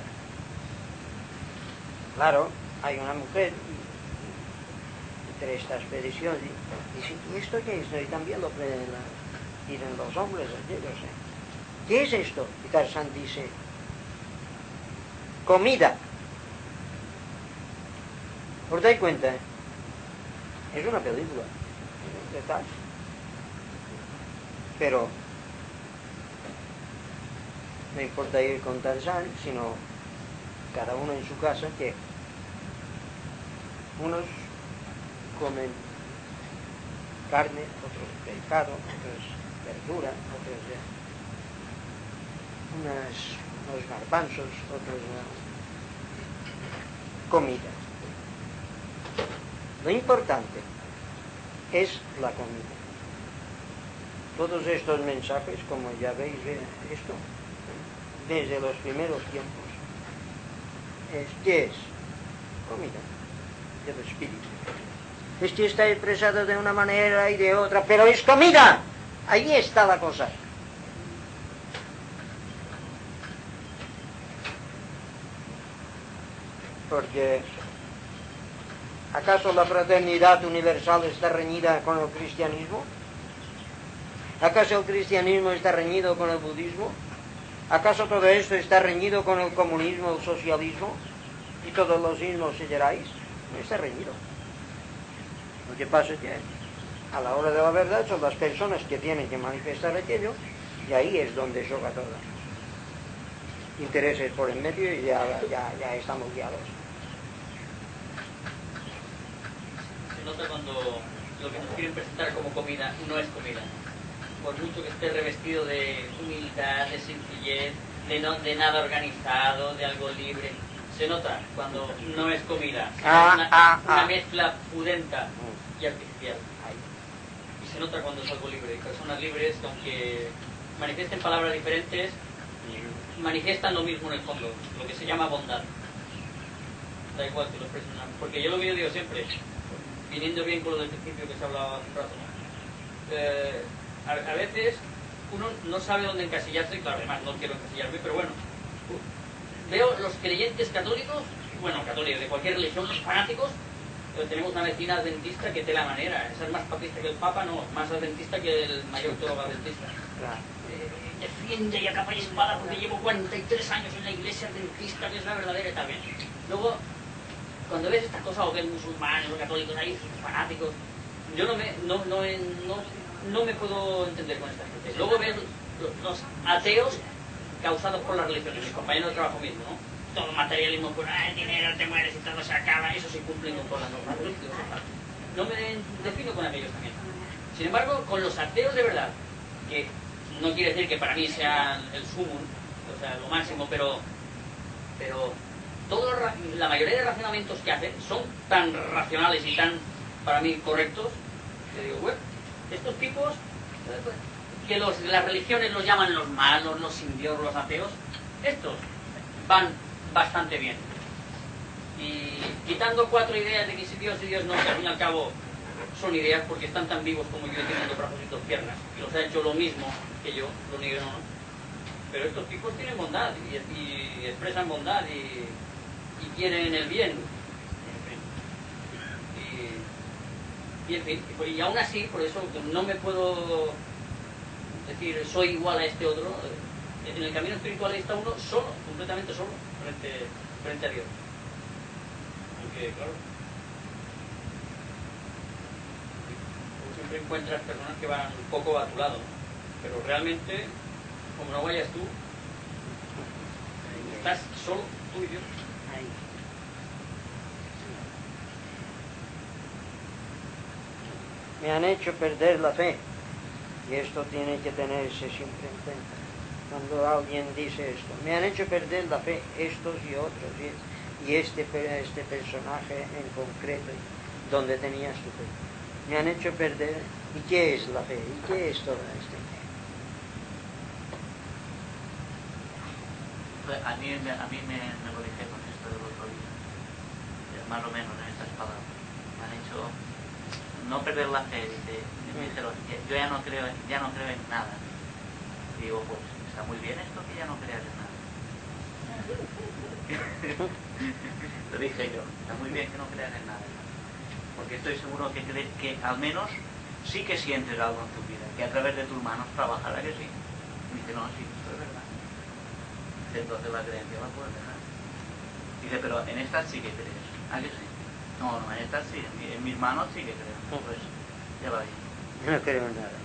Claro, hay una mujer entre esta expedición y dice, ¿y esto qué es? Y también lo piden los hombres aquellos. ¿Qué es esto? Y Tarzán dice, comida. ¿Os dais cuenta? Es una película de tal. Pero no importa ir con Tarzán, sino cada uno en su casa, que unos comen carne, otros pescado, otros verdura, otros unos garbanzos, otros comida. Lo importante es la comida. Todos estos mensajes, como ya veis, esto, desde los primeros tiempos, ¿qué es? Comida del espíritu. Este está expresado de una manera y de otra, pero es comida. Ahí está la cosa. Porque ¿acaso la fraternidad universal está reñida con el cristianismo? ¿Acaso el cristianismo está reñido con el budismo? ¿Acaso todo esto está reñido con el comunismo, el socialismo y todos los ismos siderais? No está reñido. Lo que pasa es que a la hora de la verdad son las personas que tienen que manifestar aquello, y ahí es donde choca todo. Intereses por en medio y ya estamos guiados. Se nota cuando lo que nos quieren presentar como comida no es comida. Por mucho que esté revestido de humildad, de sencillez, de nada organizado, de algo libre, se nota cuando no es comida. Una mezcla pudenta y artificial. Y se nota cuando es algo libre. Hay personas libres que aunque manifiesten palabras diferentes, manifiestan lo mismo en el fondo, lo que se llama bondad. Da igual que lo expresen, porque yo lo que digo siempre, viniendo bien con lo del principio que se hablaba hace un rato, ¿no? A veces uno no sabe dónde encasillarse, claro, además no quiero encasillarme, pero bueno, veo los creyentes católicos, bueno, católicos de cualquier religión, los fanáticos. Tenemos una vecina adventista que te la manera, esa es más papista que el Papa, no, más adventista que el mayor teólogo adventista. Claro. Defiende y a capa y espada porque llevo 43 años en la iglesia adventista, que es la verdadera y también. Luego, cuando ves estas cosas, o ves musulmanes o católicos ahí, fanáticos, yo no me puedo entender con esta gente. Luego ves los ateos causados por las religiones, mis compañeros de trabajo mismo, ¿no? Todo materialismo, pues el dinero, te mueres y todo se acaba, eso sí cumplen con todas las normas religiosas. No me defino con aquellos también. Sin embargo, con los ateos de verdad, que no quiere decir que para mí sean el sumum, o sea, lo máximo, pero la mayoría de razonamientos que hacen son tan racionales y tan, para mí, correctos, que digo, bueno, estos tipos, que las religiones los llaman los malos, los sin Dios, los ateos, estos van bastante bien. Y quitando 4 ideas de que si Dios y Dios no, que al fin y al cabo son ideas porque están tan vivos como yo teniendo brazos y 2 piernas, y los ha hecho lo mismo que yo, lo niego, no. Pero estos tipos tienen bondad y expresan bondad y quieren el bien. En fin, y aún así, por eso no me puedo decir soy igual a este otro. En el camino espiritual está uno solo, completamente solo, frente a Dios. Aunque, claro, siempre encuentras personas que van un poco a tu lado, ¿no? Pero realmente, como no vayas tú, estás solo, tú y Dios. Ahí. Me han hecho perder la fe, y esto tiene que tenerse siempre en cuenta. Cuando alguien dice esto, me han hecho perder la fe estos y otros, y este personaje en concreto, donde tenías tu fe. Me han hecho perder. ¿Y qué es la fe? ¿Y qué es todo esto? A mí me lo dije con esto del otro día, más o menos en estas palabras. Me han hecho no perder la fe, me dijeron, yo ya no creo en nada. Y digo, pues está muy bien esto que ya no creas en nada. Lo dije yo, está muy bien que no creas en nada. Porque estoy seguro que al menos sí que sientes algo en tu vida, que a través de tus manos trabajará, que sí. Y dice, no, sí, esto es verdad. Dice, entonces la creencia la puedes dejar. Dice, pero en estas sí que crees. ¿Ah, que sí? No, en estas sí, en mis manos sí que creo. Pues ya va bien. No creo en nada.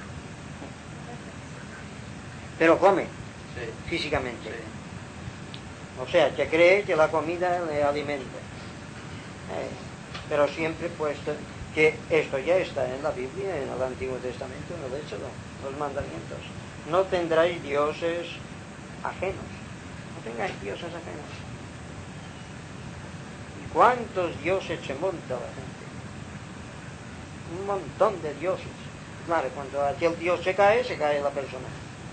Pero come, Sí. físicamente. Sí. O sea, que cree que la comida le alimenta. Pero siempre puesto que esto ya está en la Biblia, en el Antiguo Testamento, en el Éxodo, los mandamientos. No tendráis dioses ajenos. No tengáis dioses ajenos. ¿Y cuántos dioses se monta la gente? Un montón de dioses. Claro, cuando aquel dios se cae la persona.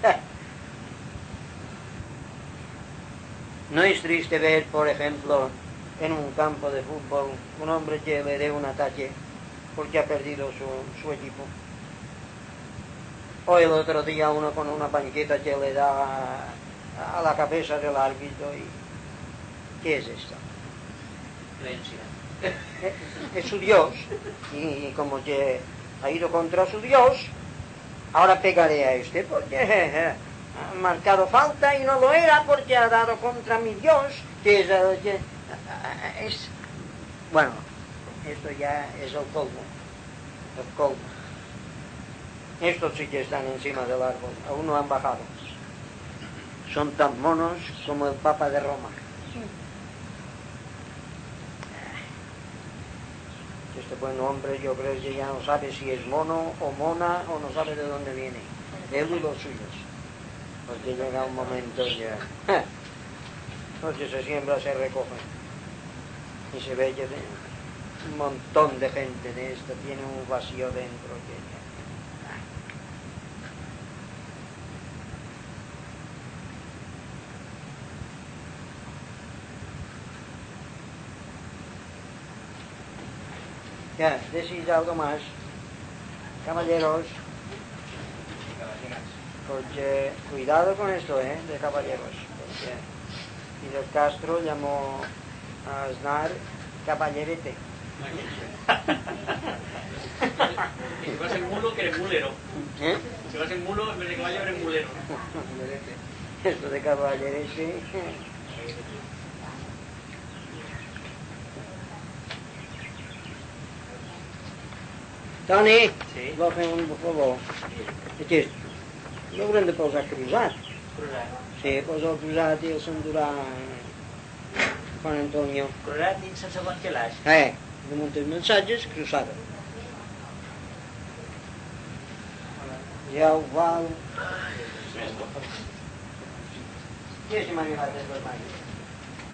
No es triste ver, por ejemplo, en un campo de fútbol, un hombre que le dé un ataque porque ha perdido su equipo. O el otro día uno con una banqueta que le da a la cabeza del árbitro. Y ¿qué es esto? Creencia. Es su Dios, y como que ha ido contra su Dios, ahora pegaré a este porque ha marcado falta y no lo era porque ha dado contra mi Dios, que es bueno, esto ya es el colmo. El colmo. Estos sí que están encima del árbol, aún no han bajado. Son tan monos como el Papa de Roma. Este buen hombre, yo creo que ya no sabe si es mono o mona, o no sabe de dónde viene. Él y los suyos. Porque llega un momento ya. Entonces se siembra, se recoge. Y se ve que un montón de gente de esto tiene un vacío dentro. Ya, decís algo más. Caballeros, porque cuidado con esto, de caballeros. Porque Fidel Castro llamó a Aznar caballerete. Si vas en mulo, que eres mulero. ¿Eh? Si vas en mulo, en vez de caballo, eres mulero. Esto de caballerete. Tony, Sí. vou fer un por favor. Aquí, no haurem de posar cruzat. Cruzat. Sí, posa el cruzat i el s'endurà Juan Antonio. Cruzat dins el segon calaix. Damunt els mensatges, cruzada. Ja ho val. Qui és que m'ha arribat el vermell?